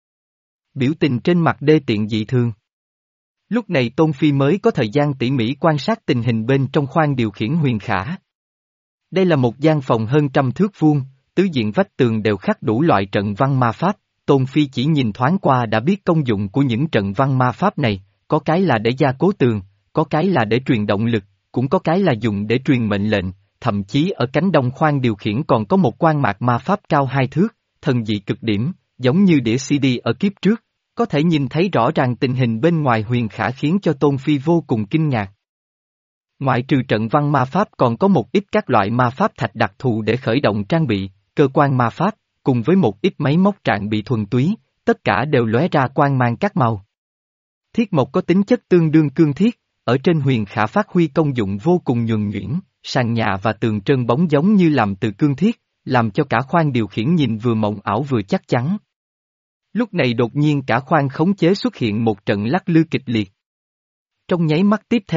Biểu tình trên mặt đê tiện dị thường. Lúc này Tôn Phi mới có thời gian tỉ mỉ quan sát tình hình bên trong khoang điều khiển huyền khả. Đây là một gian phòng hơn trăm thước vuông, tứ diện vách tường đều khắc đủ loại trận văn ma pháp, Tôn Phi chỉ nhìn thoáng qua đã biết công dụng của những trận văn ma pháp này, có cái là để gia cố tường, có cái là để truyền động lực, cũng có cái là dùng để truyền mệnh lệnh, thậm chí ở cánh đông khoang điều khiển còn có một quan mạc ma pháp cao hai thước, thần dị cực điểm, giống như đĩa xê đê ở kiếp trước. Có thể nhìn thấy rõ ràng tình hình bên ngoài huyền khả khiến cho Tôn Phi vô cùng kinh ngạc. Ngoại trừ trận văn ma pháp còn có một ít các loại ma pháp thạch đặc thù để khởi động trang bị, cơ quan ma pháp, cùng với một ít máy móc trạng bị thuần túy, tất cả đều lóe ra quang mang các màu. Thiết mộc có tính chất tương đương cương thiết, ở trên huyền khả phát huy công dụng vô cùng nhuần nhuyễn, sàn nhà và tường trơn bóng giống như làm từ cương thiết, làm cho cả khoang điều khiển nhìn vừa mộng ảo vừa chắc chắn. Lúc này đột nhiên cả khoang khống chế xuất hiện một trận lắc lư kịch liệt. Trong nháy mắt tiếp theo,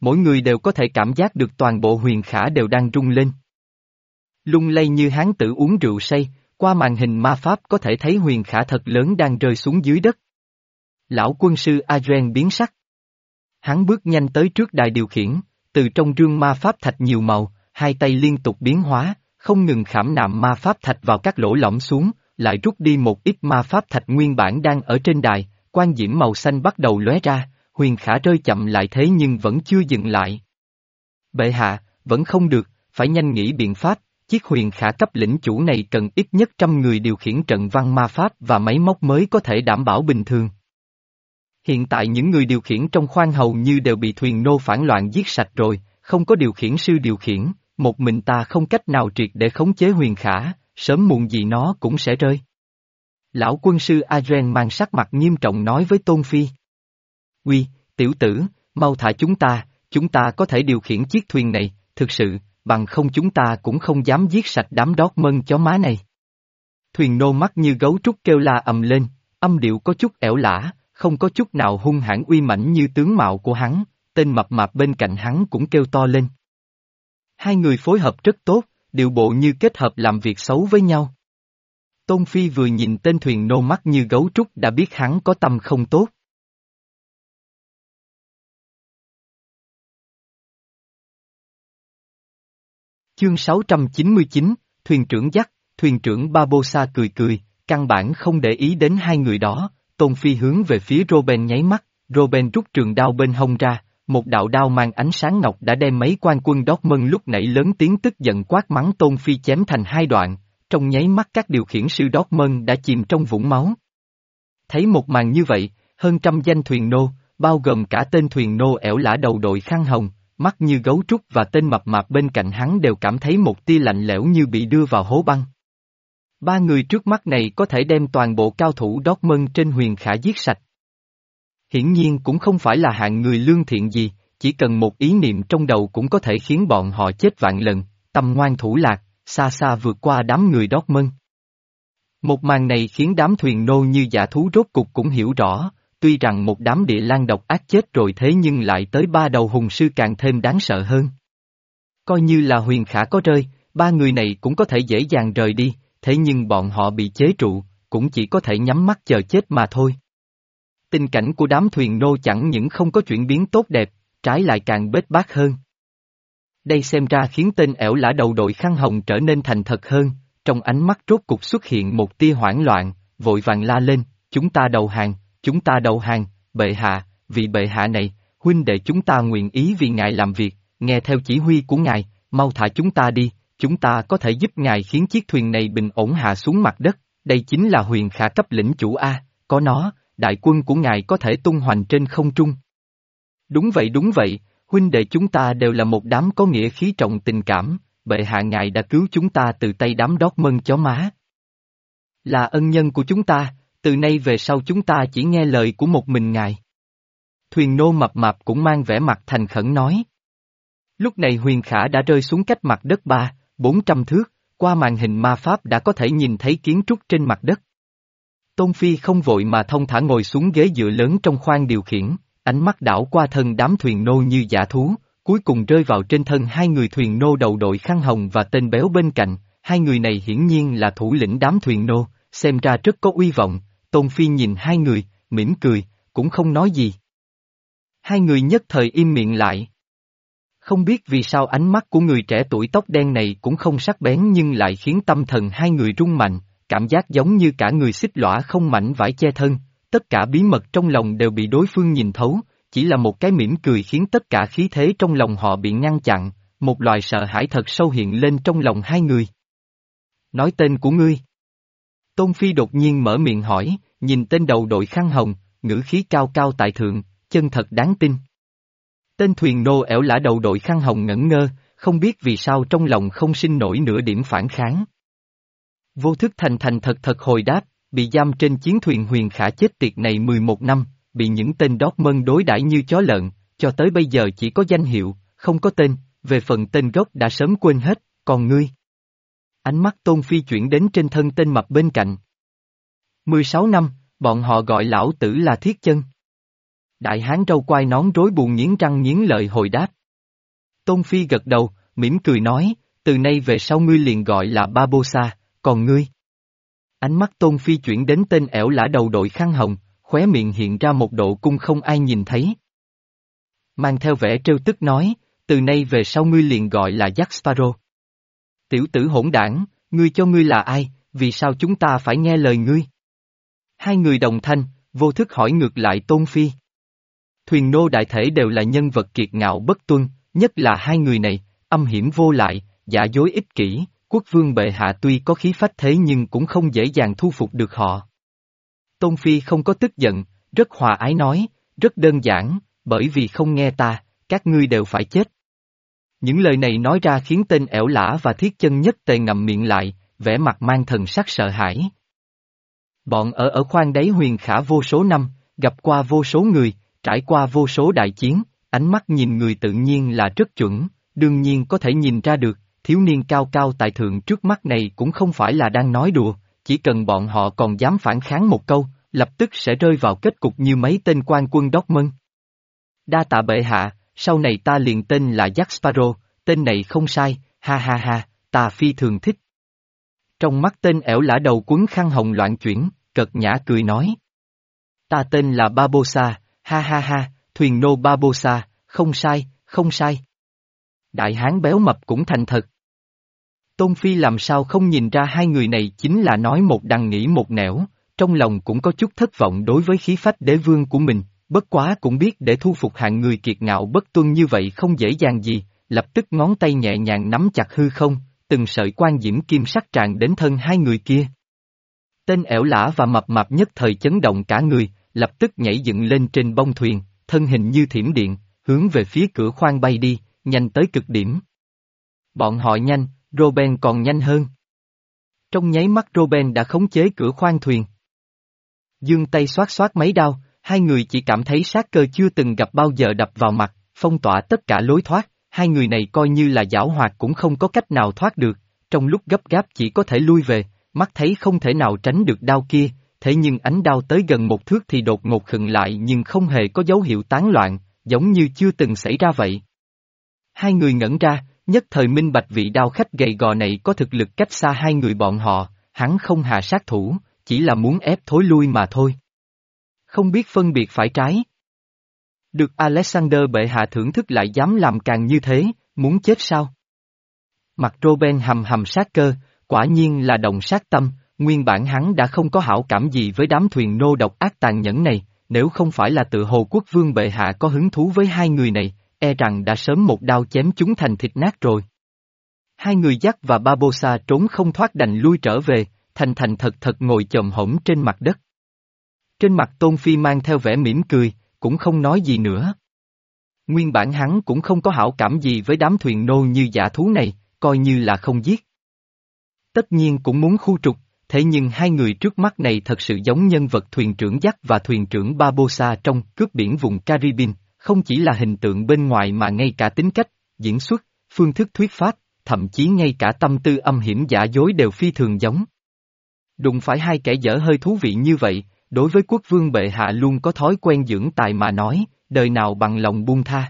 mỗi người đều có thể cảm giác được toàn bộ Huyền Khả đều đang rung lên. Lung lay như hán tử uống rượu say, qua màn hình ma pháp có thể thấy Huyền Khả thật lớn đang rơi xuống dưới đất. Lão quân sư Adren biến sắc. Hắn bước nhanh tới trước đài điều khiển, từ trong rương ma pháp thạch nhiều màu, hai tay liên tục biến hóa, không ngừng khảm nạm ma pháp thạch vào các lỗ lõm xuống, lại rút đi một ít ma pháp thạch nguyên bản đang ở trên đài, quang diễm màu xanh bắt đầu lóe ra, Huyền Khả rơi chậm lại thế nhưng vẫn chưa dừng lại. Bệ hạ, vẫn không được, phải nhanh nghĩ biện pháp, chiếc Huyền Khả cấp lĩnh chủ này cần ít nhất trăm người điều khiển trận văn ma pháp và máy móc mới có thể đảm bảo bình thường. Hiện tại những người điều khiển trong khoang hầu như đều bị thuyền nô phản loạn giết sạch rồi, không có điều khiển sư điều khiển, một mình ta không cách nào triệt để khống chế Huyền Khả, sớm muộn gì nó cũng sẽ rơi. Lão quân sư Adren mang sắc mặt nghiêm trọng nói với Tôn Phi. Uy, tiểu tử, mau thả chúng ta, chúng ta có thể điều khiển chiếc thuyền này, thực sự, bằng không chúng ta cũng không dám giết sạch đám đót mân chó má này. Thuyền nô mắt như gấu trúc kêu la ầm lên, âm điệu có chút ẻo lả, không có chút nào hung hãn uy mãnh như tướng mạo của hắn, tên mập mạp bên cạnh hắn cũng kêu to lên. Hai người phối hợp rất tốt, điệu bộ như kết hợp làm việc xấu với nhau. Tôn Phi vừa nhìn tên thuyền nô mắt như gấu trúc đã biết hắn có tâm không tốt. Chương sáu trăm chín mươi chín, thuyền trưởng dắt, thuyền trưởng Barbossa cười cười, căn bản không để ý đến hai người đó, Tôn Phi hướng về phía Robin nháy mắt, Robin rút trường đao bên hông ra, một đạo đao mang ánh sáng ngọc đã đem mấy quan quân Dortmund lúc nãy lớn tiếng tức giận quát mắng Tôn Phi chém thành hai đoạn, trong nháy mắt các điều khiển sư Dortmund đã chìm trong vũng máu. Thấy một màn như vậy, hơn trăm danh thuyền nô, bao gồm cả tên thuyền nô ẻo lả đầu đội khăn hồng, mắt như gấu trúc và tên mập mạp bên cạnh hắn đều cảm thấy một tia lạnh lẽo như bị đưa vào hố băng. Ba người trước mắt này có thể đem toàn bộ cao thủ Dortmund trên Huyền Khả giết sạch. Hiển nhiên cũng không phải là hạng người lương thiện gì, chỉ cần một ý niệm trong đầu cũng có thể khiến bọn họ chết vạn lần, tâm ngoan thủ lạc, xa xa vượt qua đám người Dortmund. Một màn này khiến đám thuyền nô như dã thú rốt cục cũng hiểu rõ, tuy rằng một đám địa lang độc ác chết rồi thế nhưng lại tới ba đầu hùng sư càng thêm đáng sợ hơn. Coi như là Huyền Khả có rơi, ba người này cũng có thể dễ dàng rời đi, thế nhưng bọn họ bị chế trụ, cũng chỉ có thể nhắm mắt chờ chết mà thôi. Tình cảnh của đám thuyền nô chẳng những không có chuyển biến tốt đẹp, trái lại càng bết bát hơn. Đây xem ra khiến tên ẻo lả đầu đội khăn hồng trở nên thành thật hơn, trong ánh mắt rốt cục xuất hiện một tia hoảng loạn, vội vàng la lên, chúng ta đầu hàng, chúng ta đầu hàng, bệ hạ, vì bệ hạ này, huynh đệ chúng ta nguyện ý vì ngài làm việc, nghe theo chỉ huy của ngài, mau thả chúng ta đi, chúng ta có thể giúp ngài khiến chiếc thuyền này bình ổn hạ xuống mặt đất, đây chính là Huyền Khả cấp lĩnh chủ A, có nó, đại quân của ngài có thể tung hoành trên không trung. Đúng vậy đúng vậy, huynh đệ chúng ta đều là một đám có nghĩa khí trọng tình cảm, bệ hạ ngài đã cứu chúng ta từ tay đám Dortmund chó má. Là ân nhân của chúng ta, từ nay về sau chúng ta chỉ nghe lời của một mình ngài. Thuyền nô mập mạp cũng mang vẻ mặt thành khẩn nói. Lúc này Huyền Khả đã rơi xuống cách mặt đất ba, bốn trăm thước, qua màn hình ma pháp đã có thể nhìn thấy kiến trúc trên mặt đất. Tôn Phi không vội mà thông thả ngồi xuống ghế dựa lớn trong khoang điều khiển, ánh mắt đảo qua thân đám thuyền nô như dã thú, cuối cùng rơi vào trên thân hai người thuyền nô đầu đội khăn hồng và tên béo bên cạnh, hai người này hiển nhiên là thủ lĩnh đám thuyền nô, xem ra rất có uy vọng, Tôn Phi nhìn hai người, mỉm cười, cũng không nói gì. Hai người nhất thời im miệng lại. Không biết vì sao ánh mắt của người trẻ tuổi tóc đen này cũng không sắc bén nhưng lại khiến tâm thần hai người rung mạnh, cảm giác giống như cả người xích lõa không mảnh vải che thân, tất cả bí mật trong lòng đều bị đối phương nhìn thấu, chỉ là một cái mỉm cười khiến tất cả khí thế trong lòng họ bị ngăn chặn, một loài sợ hãi thật sâu hiện lên trong lòng hai người. Nói tên của ngươi. Tôn Phi đột nhiên mở miệng hỏi, nhìn tên đầu đội khăn hồng, ngữ khí cao cao tại thượng, chân thật đáng tin. Tên thuyền nô ẻo lả đầu đội khăn hồng ngẩn ngơ, không biết vì sao trong lòng không sinh nổi nửa điểm phản kháng. Vô thức thành thành thật thật hồi đáp, bị giam trên chiến thuyền Huyền Khả chết tiệt này mười một năm, bị những tên Dortmund đối đãi như chó lợn, cho tới bây giờ chỉ có danh hiệu, không có tên, về phần tên gốc đã sớm quên hết, còn ngươi. Ánh mắt Tôn Phi chuyển đến trên thân tên mập bên cạnh. mười sáu năm, bọn họ gọi lão tử là Thiết Chân. Đại hán râu quai nón rối buồn nghiến răng nghiến lợi hồi đáp. Tôn Phi gật đầu, mỉm cười nói, từ nay về sau ngươi liền gọi là Barbossa, còn ngươi? Ánh mắt Tôn Phi chuyển đến tên ẻo lả đầu đội khăn hồng, khóe miệng hiện ra một độ cung không ai nhìn thấy. Mang theo vẻ trêu tức nói, từ nay về sau ngươi liền gọi là Jack Sparrow. Tiểu tử hỗn đảng, ngươi cho ngươi là ai, vì sao chúng ta phải nghe lời ngươi? Hai người đồng thanh, vô thức hỏi ngược lại Tôn Phi. Thuyền nô đại thể đều là nhân vật kiệt ngạo bất tuân, nhất là hai người này, âm hiểm vô lại, giả dối ích kỷ, quốc vương bệ hạ tuy có khí phách thế nhưng cũng không dễ dàng thu phục được họ. Tôn Phi không có tức giận, rất hòa ái nói, rất đơn giản, bởi vì không nghe ta, các ngươi đều phải chết. Những lời này nói ra khiến tên ẻo lả và thiết chân nhất tề ngậm miệng lại, vẻ mặt mang thần sắc sợ hãi. Bọn ở ở khoang đáy huyền khả vô số năm, gặp qua vô số người, trải qua vô số đại chiến, ánh mắt nhìn người tự nhiên là rất chuẩn, đương nhiên có thể nhìn ra được, thiếu niên cao cao tại thượng trước mắt này cũng không phải là đang nói đùa, chỉ cần bọn họ còn dám phản kháng một câu, lập tức sẽ rơi vào kết cục như mấy tên quan quân Dortmund. Đa tạ bệ hạ, sau này ta liền tên là Jack Sparrow, tên này không sai, ha ha ha, ta phi thường thích. Trong mắt tên ẻo lả đầu quấn khăn hồng loạn chuyển, cợt nhã cười nói. Ta tên là Barbossa, ha ha ha, thuyền nô Barbossa, không sai, không sai. Đại hán béo mập cũng thành thật. Tôn Phi làm sao không nhìn ra hai người này chính là nói một đằng nghĩ một nẻo, trong lòng cũng có chút thất vọng đối với khí phách đế vương của mình, bất quá cũng biết để thu phục hạng người kiệt ngạo bất tuân như vậy không dễ dàng gì, lập tức ngón tay nhẹ nhàng nắm chặt hư không, từng sợi quan diễm kim sắc tràn đến thân hai người kia. Tên ẻo lả và mập mạp nhất thời chấn động cả người, lập tức nhảy dựng lên trên bông thuyền, thân hình như thiểm điện, hướng về phía cửa khoang bay đi, nhanh tới cực điểm. Bọn họ nhanh, Robin còn nhanh hơn. Trong nháy mắt Robin đã khống chế cửa khoang thuyền. giương tay xoát xoát mấy đao, hai người chỉ cảm thấy sát cơ chưa từng gặp bao giờ đập vào mặt, phong tỏa tất cả lối thoát, hai người này coi như là giảo hoạt cũng không có cách nào thoát được, trong lúc gấp gáp chỉ có thể lui về, mắt thấy không thể nào tránh được đao kia, thế nhưng ánh đao tới gần một thước thì đột ngột khựng lại nhưng không hề có dấu hiệu tán loạn, giống như chưa từng xảy ra vậy. Hai người ngẩn ra, nhất thời minh bạch vị đao khách gầy gò này có thực lực cách xa hai người bọn họ, hắn không hạ sát thủ, chỉ là muốn ép thối lui mà thôi. Không biết phân biệt phải trái. Được Alexander bệ hạ thưởng thức lại dám làm càng như thế, muốn chết sao? Mặt Robin hầm hầm sát cơ, quả nhiên là động sát tâm, nguyên bản hắn đã không có hảo cảm gì với đám thuyền nô độc ác tàn nhẫn này, nếu không phải là tự hồ quốc vương bệ hạ có hứng thú với hai người này, e rằng đã sớm một đao chém chúng thành thịt nát rồi. Hai người Jack và Barbossa trốn không thoát đành lui trở về, thành thành thật thật ngồi chồm hổm trên mặt đất. Trên mặt Tôn Phi mang theo vẻ mỉm cười, cũng không nói gì nữa. Nguyên bản hắn cũng không có hảo cảm gì với đám thuyền nô như dã thú này, coi như là không giết. Tất nhiên cũng muốn khu trục, thế nhưng hai người trước mắt này thật sự giống nhân vật thuyền trưởng Jack và thuyền trưởng Barbossa trong cướp biển vùng Caribbean, không chỉ là hình tượng bên ngoài mà ngay cả tính cách, diễn xuất, phương thức thuyết pháp, thậm chí ngay cả tâm tư âm hiểm giả dối đều phi thường giống. Đụng phải hai kẻ dở hơi thú vị như vậy, đối với quốc vương bệ hạ luôn có thói quen dưỡng tài mà nói, đời nào bằng lòng buông tha.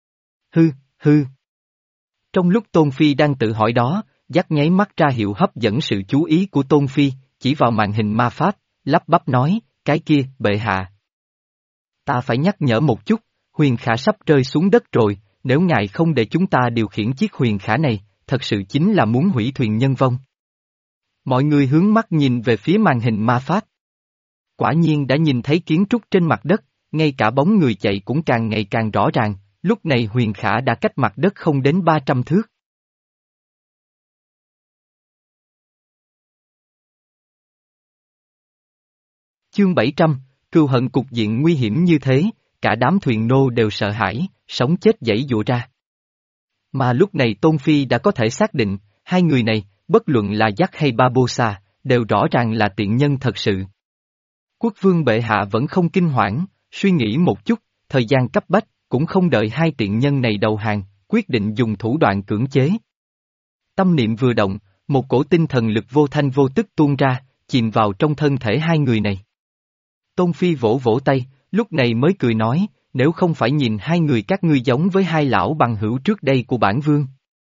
Hư, hư. Trong lúc Tôn Phi đang tự hỏi đó, Jack nháy mắt ra hiệu hấp dẫn sự chú ý của Tôn Phi, chỉ vào màn hình ma pháp, lắp bắp nói, cái kia, bệ hạ. Ta phải nhắc nhở một chút, huyền khả sắp rơi xuống đất rồi, nếu ngài không để chúng ta điều khiển chiếc huyền khả này, thật sự chính là muốn hủy thuyền nhân vong. Mọi người hướng mắt nhìn về phía màn hình ma pháp. Quả nhiên đã nhìn thấy kiến trúc trên mặt đất, ngay cả bóng người chạy cũng càng ngày càng rõ ràng, lúc này huyền khả đã cách mặt đất không đến ba trăm thước. Chương bảy trăm, cừu hận cục diện nguy hiểm như thế, cả đám thuyền nô đều sợ hãi, sống chết giãy giụa ra. Mà lúc này Tôn Phi đã có thể xác định, hai người này, bất luận là Jack hay Barbossa, đều rõ ràng là tiện nhân thật sự. Quốc vương bệ hạ vẫn không kinh hoảng, suy nghĩ một chút, thời gian cấp bách, cũng không đợi hai tiện nhân này đầu hàng, quyết định dùng thủ đoạn cưỡng chế. Tâm niệm vừa động, một cổ tinh thần lực vô thanh vô tức tuôn ra, chìm vào trong thân thể hai người này. Tôn Phi vỗ vỗ tay, lúc này mới cười nói, nếu không phải nhìn hai người các ngươi giống với hai lão bằng hữu trước đây của bản vương.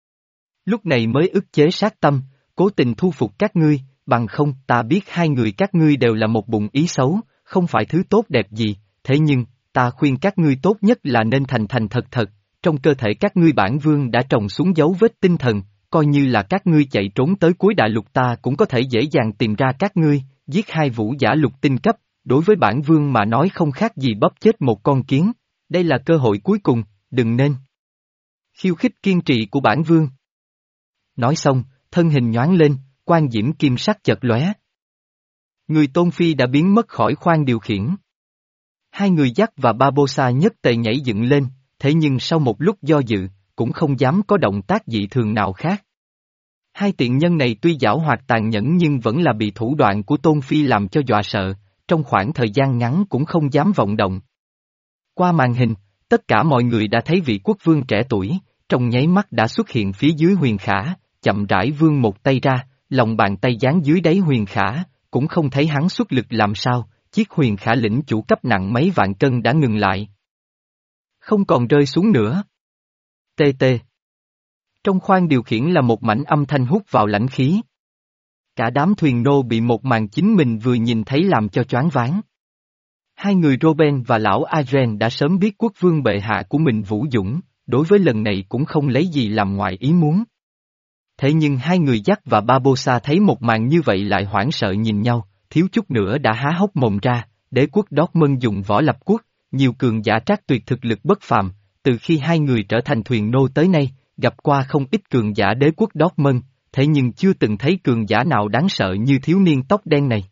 Lúc này mới ức chế sát tâm, cố tình thu phục các ngươi, bằng không ta biết hai người các ngươi đều là một bụng ý xấu, không phải thứ tốt đẹp gì, thế nhưng, ta khuyên các ngươi tốt nhất là nên thành thành thật thật, trong cơ thể các ngươi bản vương đã trồng xuống dấu vết tinh thần, coi như là các ngươi chạy trốn tới cuối đại lục ta cũng có thể dễ dàng tìm ra các ngươi, giết hai vũ giả lục tinh cấp, đối với bản vương mà nói không khác gì bóp chết một con kiến, đây là cơ hội cuối cùng, đừng nên khiêu khích kiên trì của bản vương. Nói xong, thân hình nhoáng lên, quan diễm kim sắc chợt lóe. Người Tôn Phi đã biến mất khỏi khoang điều khiển. Hai người dắt và Barbossa nhất tề nhảy dựng lên, thế nhưng sau một lúc do dự, cũng không dám có động tác dị thường nào khác. Hai tiện nhân này tuy giảo hoạt tàn nhẫn nhưng vẫn là bị thủ đoạn của Tôn Phi làm cho dọa sợ, trong khoảng thời gian ngắn cũng không dám vọng động. Qua màn hình, tất cả mọi người đã thấy vị quốc vương trẻ tuổi, trong nháy mắt đã xuất hiện phía dưới Huyền Khả, chậm rãi vươn một tay ra, lòng bàn tay dán dưới đáy Huyền Khả, cũng không thấy hắn xuất lực làm sao, chiếc Huyền Khả lĩnh chủ cấp nặng mấy vạn cân đã ngừng lại. Không còn rơi xuống nữa. Tê tê. Trong khoang điều khiển là một mảnh âm thanh hút vào lãnh khí. Cả đám thuyền nô bị một màn chính mình vừa nhìn thấy làm cho choáng váng. Hai người Robin và lão Airen đã sớm biết quốc vương bệ hạ của mình vũ dũng, đối với lần này cũng không lấy gì làm ngoài ý muốn. Thế nhưng hai người dắt và Barbossa thấy một màn như vậy lại hoảng sợ nhìn nhau, thiếu chút nữa đã há hốc mồm ra, đế quốc Dortmund dùng võ lập quốc, nhiều cường giả trác tuyệt thực lực bất phàm, từ khi hai người trở thành thuyền nô tới nay, gặp qua không ít cường giả đế quốc Dortmund, thế nhưng chưa từng thấy cường giả nào đáng sợ như thiếu niên tóc đen này.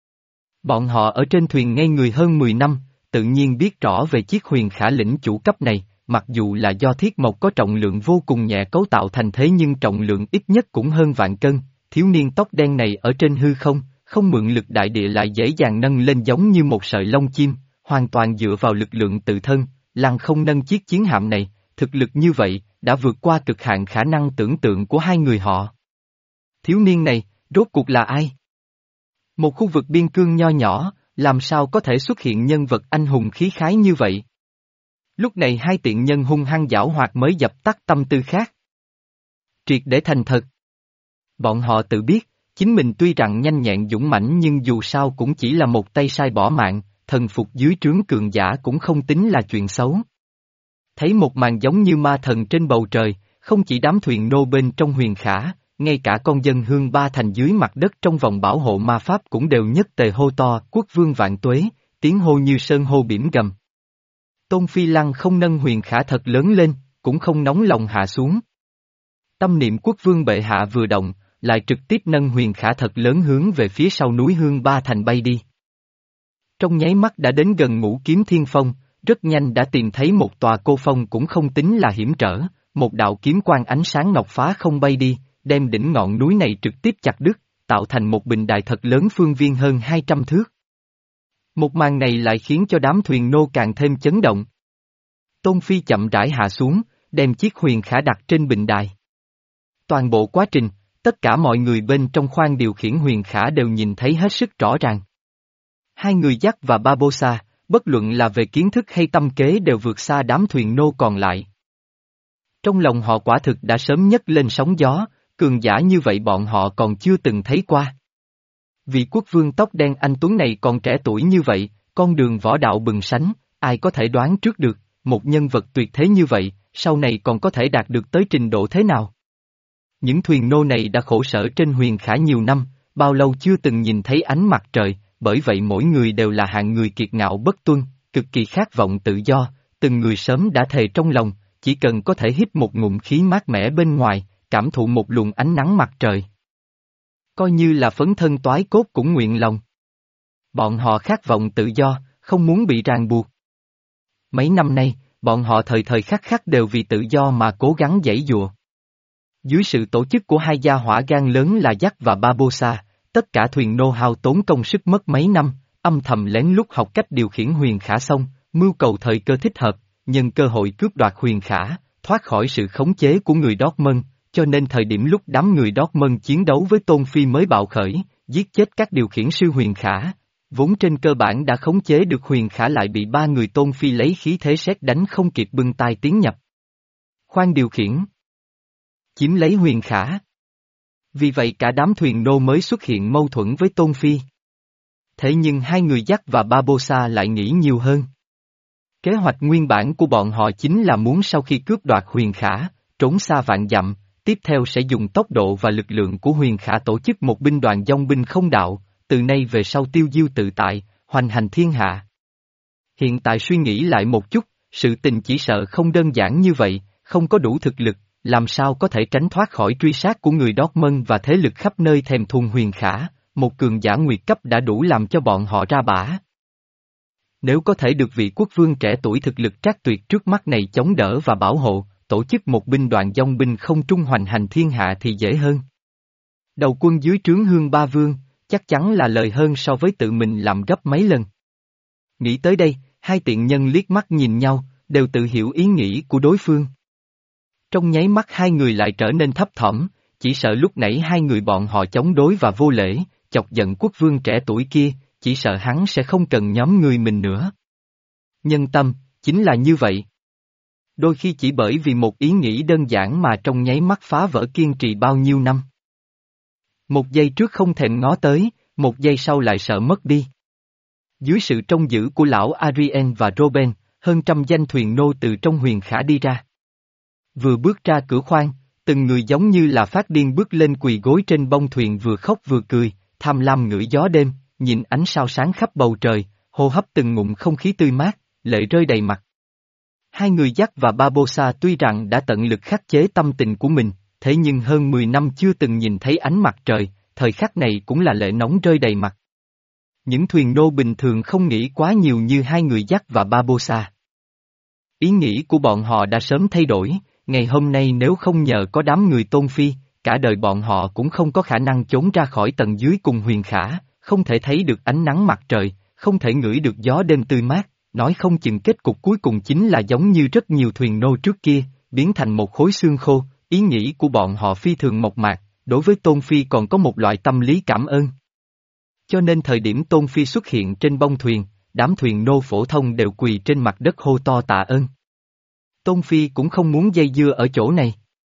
Bọn họ ở trên thuyền ngây người hơn mười năm, tự nhiên biết rõ về chiếc Huyền Khả lĩnh chủ cấp này, mặc dù là do thiết mộc có trọng lượng vô cùng nhẹ cấu tạo thành thế nhưng trọng lượng ít nhất cũng hơn vạn cân, thiếu niên tóc đen này ở trên hư không, không mượn lực đại địa lại dễ dàng nâng lên giống như một sợi lông chim, hoàn toàn dựa vào lực lượng tự thân, lăng không nâng chiếc chiến hạm này, thực lực như vậy, đã vượt qua cực hạn khả năng tưởng tượng của hai người họ. Thiếu niên này, rốt cuộc là ai? Một khu vực biên cương nho nhỏ, làm sao có thể xuất hiện nhân vật anh hùng khí khái như vậy? Lúc này hai tiện nhân hung hăng giảo hoạt mới dập tắt tâm tư khác. Triệt để thành thật. Bọn họ tự biết, chính mình tuy rằng nhanh nhẹn dũng mãnh nhưng dù sao cũng chỉ là một tay sai bỏ mạng, thần phục dưới trướng cường giả cũng không tính là chuyện xấu. Thấy một màn giống như ma thần trên bầu trời, không chỉ đám thuyền nô bên trong Huyền Khả, ngay cả con dân hương ba thành dưới mặt đất trong vòng bảo hộ ma pháp cũng đều nhất tề hô to quốc vương vạn tuế, tiếng hô như sơn hô biển gầm. Tôn Phi Lăng không nâng Huyền Khả thật lớn lên, cũng không nóng lòng hạ xuống. Tâm niệm quốc vương bệ hạ vừa động, lại trực tiếp nâng Huyền Khả thật lớn hướng về phía sau núi hương ba thành bay đi. Trong nháy mắt đã đến gần Ngũ Kiếm Thiên Phong, rất nhanh đã tìm thấy một tòa cô phong cũng không tính là hiểm trở, một đạo kiếm quang ánh sáng ngọc phá không bay đi, đem đỉnh ngọn núi này trực tiếp chặt đứt, tạo thành một bình đài thật lớn phương viên hơn hai trăm thước. Một màn này lại khiến cho đám thuyền nô càng thêm chấn động. Tôn Phi chậm rãi hạ xuống, đem chiếc Huyền Khả đặt trên bình đài. Toàn bộ quá trình, tất cả mọi người bên trong khoang điều khiển Huyền Khả đều nhìn thấy hết sức rõ ràng. Hai người dắt và Barbossa, bất luận là về kiến thức hay tâm kế đều vượt xa đám thuyền nô còn lại. Trong lòng họ quả thực đã sớm nhấc lên sóng gió, cường giả như vậy bọn họ còn chưa từng thấy qua. Vị quốc vương tóc đen anh tuấn này còn trẻ tuổi như vậy, con đường võ đạo bừng sánh, ai có thể đoán trước được, một nhân vật tuyệt thế như vậy, sau này còn có thể đạt được tới trình độ thế nào? Những thuyền nô này đã khổ sở trên Huyền Khả nhiều năm, bao lâu chưa từng nhìn thấy ánh mặt trời, bởi vậy mỗi người đều là hạng người kiệt ngạo bất tuân, cực kỳ khát vọng tự do, từng người sớm đã thề trong lòng, chỉ cần có thể hít một ngụm khí mát mẻ bên ngoài, cảm thụ một luồng ánh nắng mặt trời. Coi như là phấn thân toái cốt cũng nguyện lòng. Bọn họ khát vọng tự do, không muốn bị ràng buộc. Mấy năm nay, bọn họ thời thời khắc khắc đều vì tự do mà cố gắng giãy giụa. Dưới sự tổ chức của hai gia hỏa gan lớn là Jack và Barbossa, tất cả thuyền nô hao tốn công sức mất mấy năm, âm thầm lén lút học cách điều khiển Huyền Khả xong, mưu cầu thời cơ thích hợp, nhân cơ hội cướp đoạt Huyền Khả, thoát khỏi sự khống chế của người Dortmund, cho nên thời điểm lúc đám người Dortmund chiến đấu với Tôn Phi mới bạo khởi, giết chết các điều khiển sư Huyền Khả, vốn trên cơ bản đã khống chế được Huyền Khả lại bị ba người Tôn Phi lấy khí thế sét đánh không kịp bưng tay tiến nhập. Khoan điều khiển. Chiếm lấy Huyền Khả. Vì vậy cả đám thuyền nô mới xuất hiện mâu thuẫn với Tôn Phi. Thế nhưng hai người dắt và Barbossa lại nghĩ nhiều hơn. Kế hoạch nguyên bản của bọn họ chính là muốn sau khi cướp đoạt Huyền Khả, trốn xa vạn dặm, tiếp theo sẽ dùng tốc độ và lực lượng của Huyền Khả tổ chức một binh đoàn dòng binh không đạo, từ nay về sau tiêu diêu tự tại, hoành hành thiên hạ. Hiện tại suy nghĩ lại một chút, sự tình chỉ sợ không đơn giản như vậy, không có đủ thực lực, làm sao có thể tránh thoát khỏi truy sát của người Dortmund và thế lực khắp nơi thèm thuồng Huyền Khả, một cường giả nguyệt cấp đã đủ làm cho bọn họ ra bả. Nếu có thể được vị quốc vương trẻ tuổi thực lực trác tuyệt trước mắt này chống đỡ và bảo hộ, tổ chức một binh đoàn dòng binh không trung hoành hành thiên hạ thì dễ hơn. Đầu quân dưới trướng Hương Ba Vương, chắc chắn là lời hơn so với tự mình làm gấp mấy lần. Nghĩ tới đây, hai tiện nhân liếc mắt nhìn nhau, đều tự hiểu ý nghĩ của đối phương. Trong nháy mắt hai người lại trở nên thấp thỏm, chỉ sợ lúc nãy hai người bọn họ chống đối và vô lễ, chọc giận quốc vương trẻ tuổi kia, chỉ sợ hắn sẽ không cần nhóm người mình nữa. Nhân tâm, chính là như vậy. Đôi khi chỉ bởi vì một ý nghĩ đơn giản mà trong nháy mắt phá vỡ kiên trì bao nhiêu năm. Một giây trước không thèm ngó tới, một giây sau lại sợ mất đi. Dưới sự trông giữ của lão Adrien và Robin, hơn trăm danh thuyền nô từ trong Huyền Khả đi ra. Vừa bước ra cửa khoang, từng người giống như là phát điên bước lên quỳ gối trên bông thuyền vừa khóc vừa cười, tham lam ngửi gió đêm, nhìn ánh sao sáng khắp bầu trời, hô hấp từng ngụm không khí tươi mát, lệ rơi đầy mặt. Hai người dắt và Barbossa tuy rằng đã tận lực khắc chế tâm tình của mình, thế nhưng hơn mười năm chưa từng nhìn thấy ánh mặt trời, thời khắc này cũng là lệ nóng rơi đầy mặt. Những thuyền nô bình thường không nghĩ quá nhiều như hai người dắt và Barbossa. Ý nghĩ của bọn họ đã sớm thay đổi, ngày hôm nay nếu không nhờ có đám người Tôn Phi, cả đời bọn họ cũng không có khả năng trốn ra khỏi tầng dưới cùng Huyền Khả, không thể thấy được ánh nắng mặt trời, không thể ngửi được gió đêm tươi mát, nói không chừng kết cục cuối cùng chính là giống như rất nhiều thuyền nô trước kia, biến thành một khối xương khô, ý nghĩ của bọn họ phi thường mộc mạc, đối với Tôn Phi còn có một loại tâm lý cảm ơn. Cho nên thời điểm Tôn Phi xuất hiện trên bông thuyền, đám thuyền nô phổ thông đều quỳ trên mặt đất hô to tạ ơn. Tôn Phi cũng không muốn dây dưa ở chỗ này.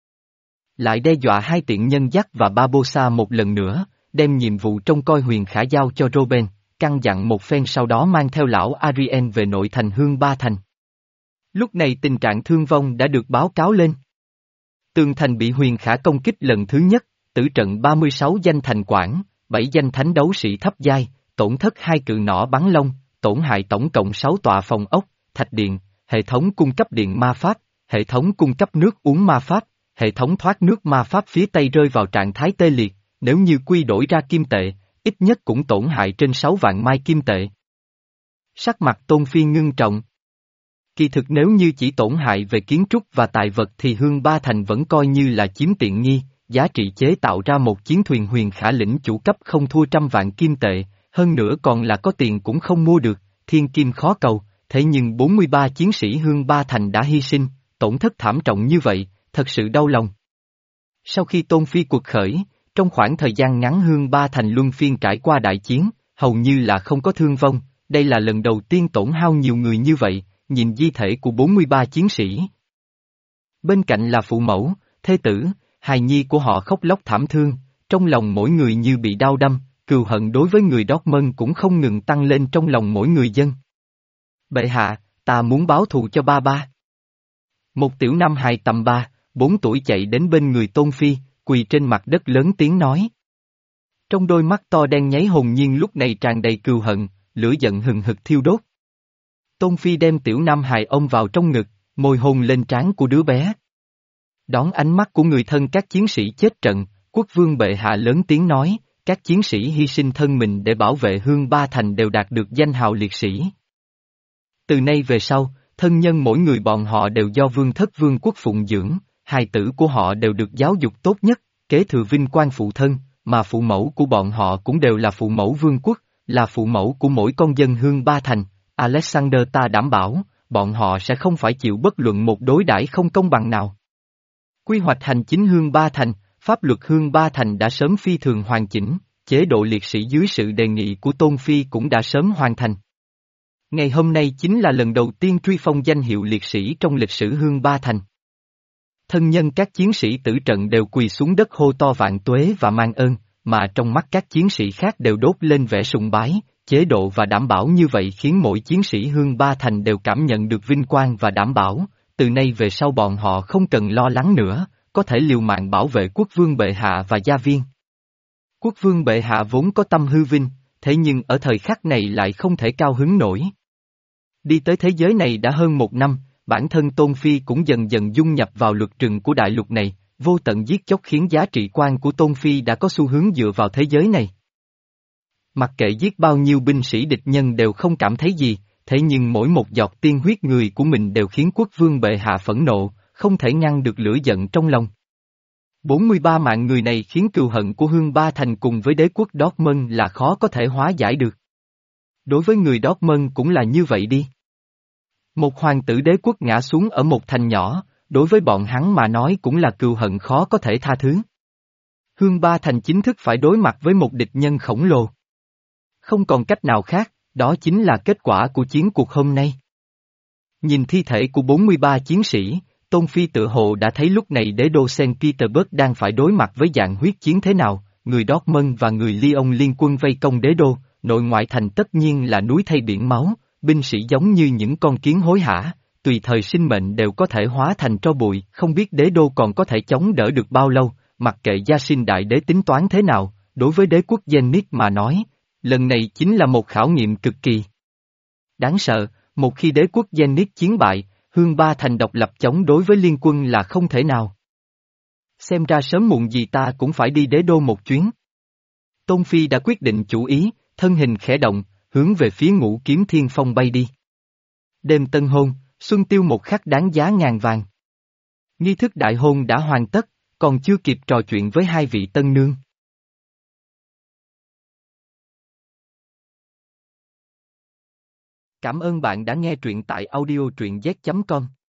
Lại đe dọa hai tiện nhân dắt và Barbossa một lần nữa, đem nhiệm vụ trông coi Huyền Khả giao cho Robin, căn dặn một phen sau đó mang theo lão Adrien về nội thành Hương Ba Thành. Lúc này tình trạng thương vong đã được báo cáo lên. Tường thành bị Huyền Khả công kích lần thứ nhất, tử trận ba mươi sáu danh thành quản, bảy danh thánh đấu sĩ thấp giai, tổn thất hai cự nỏ bắn lông, tổn hại tổng cộng sáu tọa phòng ốc, thạch điện, hệ thống cung cấp điện ma pháp, hệ thống cung cấp nước uống ma pháp, hệ thống thoát nước ma pháp phía Tây rơi vào trạng thái tê liệt, nếu như quy đổi ra kim tệ, ít nhất cũng tổn hại trên sáu vạn mai kim tệ. Sắc mặt Tôn Phi ngưng trọng. Kỳ thực nếu như chỉ tổn hại về kiến trúc và tài vật thì Hương Ba Thành vẫn coi như là chiếm tiện nghi, giá trị chế tạo ra một chiến thuyền Huyền Khả lĩnh chủ cấp không thua trăm vạn kim tệ, hơn nữa còn là có tiền cũng không mua được, thiên kim khó cầu, thế nhưng bốn mươi ba chiến sĩ Hương Ba Thành đã hy sinh, tổn thất thảm trọng như vậy, thật sự đau lòng. Sau khi Tôn Phi cuộc khởi, trong khoảng thời gian ngắn Hương Ba Thành luân phiên trải qua đại chiến, hầu như là không có thương vong, đây là lần đầu tiên tổn hao nhiều người như vậy, nhìn di thể của bốn mươi ba chiến sĩ. Bên cạnh là phụ mẫu, thê tử, hài nhi của họ khóc lóc thảm thương, trong lòng mỗi người như bị đau đâm, cừu hận đối với người Dortmund cũng không ngừng tăng lên trong lòng mỗi người dân. Bệ hạ, ta muốn báo thù cho ba ba. Một tiểu nam hài tầm ba, bốn tuổi chạy đến bên người Tôn Phi, quỳ trên mặt đất lớn tiếng nói. Trong đôi mắt to đen nháy hồn nhiên lúc này tràn đầy cừu hận, lửa giận hừng hực thiêu đốt. Tôn Phi đem tiểu nam hài ôm vào trong ngực, môi hôn lên trán của đứa bé. Đón ánh mắt của người thân các chiến sĩ chết trận, quốc vương bệ hạ lớn tiếng nói, các chiến sĩ hy sinh thân mình để bảo vệ Hương Ba Thành đều đạt được danh hào liệt sĩ. Từ nay về sau, thân nhân mỗi người bọn họ đều do vương thất vương quốc phụng dưỡng, hài tử của họ đều được giáo dục tốt nhất, kế thừa vinh quang phụ thân, mà phụ mẫu của bọn họ cũng đều là phụ mẫu vương quốc, là phụ mẫu của mỗi con dân Hương Ba Thành. Alexander ta đảm bảo, bọn họ sẽ không phải chịu bất luận một đối đãi không công bằng nào. Quy hoạch hành chính Hương Ba Thành, pháp luật Hương Ba Thành đã sớm phi thường hoàn chỉnh, chế độ liệt sĩ dưới sự đề nghị của Tôn Phi cũng đã sớm hoàn thành. Ngày hôm nay chính là lần đầu tiên truy phong danh hiệu liệt sĩ trong lịch sử Hương Ba Thành. Thân nhân các chiến sĩ tử trận đều quỳ xuống đất hô to vạn tuế và mang ơn, mà trong mắt các chiến sĩ khác đều đốt lên vẻ sùng bái, chế độ và đảm bảo như vậy khiến mỗi chiến sĩ Hương Ba Thành đều cảm nhận được vinh quang và đảm bảo, từ nay về sau bọn họ không cần lo lắng nữa, có thể liều mạng bảo vệ quốc vương bệ hạ và gia viên. Quốc vương bệ hạ vốn có tâm hư vinh, thế nhưng ở thời khắc này lại không thể cao hứng nổi. Đi tới thế giới này đã hơn một năm, bản thân Tôn Phi cũng dần dần dung nhập vào luật trừng của đại lục này, vô tận giết chóc khiến giá trị quan của Tôn Phi đã có xu hướng dựa vào thế giới này. Mặc kệ giết bao nhiêu binh sĩ địch nhân đều không cảm thấy gì, thế nhưng mỗi một giọt tiên huyết người của mình đều khiến quốc vương bệ hạ phẫn nộ, không thể ngăn được lửa giận trong lòng. bốn mươi ba mạng người này khiến cừu hận của Hương Ba Thành cùng với đế quốc Dortmund là khó có thể hóa giải được. Đối với người Dortmund cũng là như vậy đi. Một hoàng tử đế quốc ngã xuống ở một thành nhỏ, đối với bọn hắn mà nói cũng là cừu hận khó có thể tha thứ. Hương Ba Thành chính thức phải đối mặt với một địch nhân khổng lồ. Không còn cách nào khác, đó chính là kết quả của chiến cuộc hôm nay. Nhìn thi thể của bốn mươi ba chiến sĩ, Tôn Phi tự hồ đã thấy lúc này đế đô Saint Petersburg đang phải đối mặt với dạng huyết chiến thế nào, người Dortmund và người Lyon liên quân vây công đế đô, nội ngoại thành tất nhiên là núi thay biển máu, binh sĩ giống như những con kiến hối hả, tùy thời sinh mệnh đều có thể hóa thành tro bụi, không biết đế đô còn có thể chống đỡ được bao lâu, mặc kệ gia sinh đại đế tính toán thế nào, đối với đế quốc Zenith mà nói, lần này chính là một khảo nghiệm cực kỳ đáng sợ, một khi đế quốc Zenith chiến bại, Hương Ba Thành độc lập chống đối với liên quân là không thể nào. Xem ra sớm muộn gì ta cũng phải đi đế đô một chuyến. Tôn Phi đã quyết định chủ ý, thân hình khẽ động, hướng về phía Ngũ Kiếm Thiên Phong bay đi. Đêm tân hôn, xuân tiêu một khắc đáng giá ngàn vàng. Nghi thức đại hôn đã hoàn tất, còn chưa kịp trò chuyện với hai vị tân nương. Cảm ơn bạn đã nghe truyện tại audio truyện z chấm com.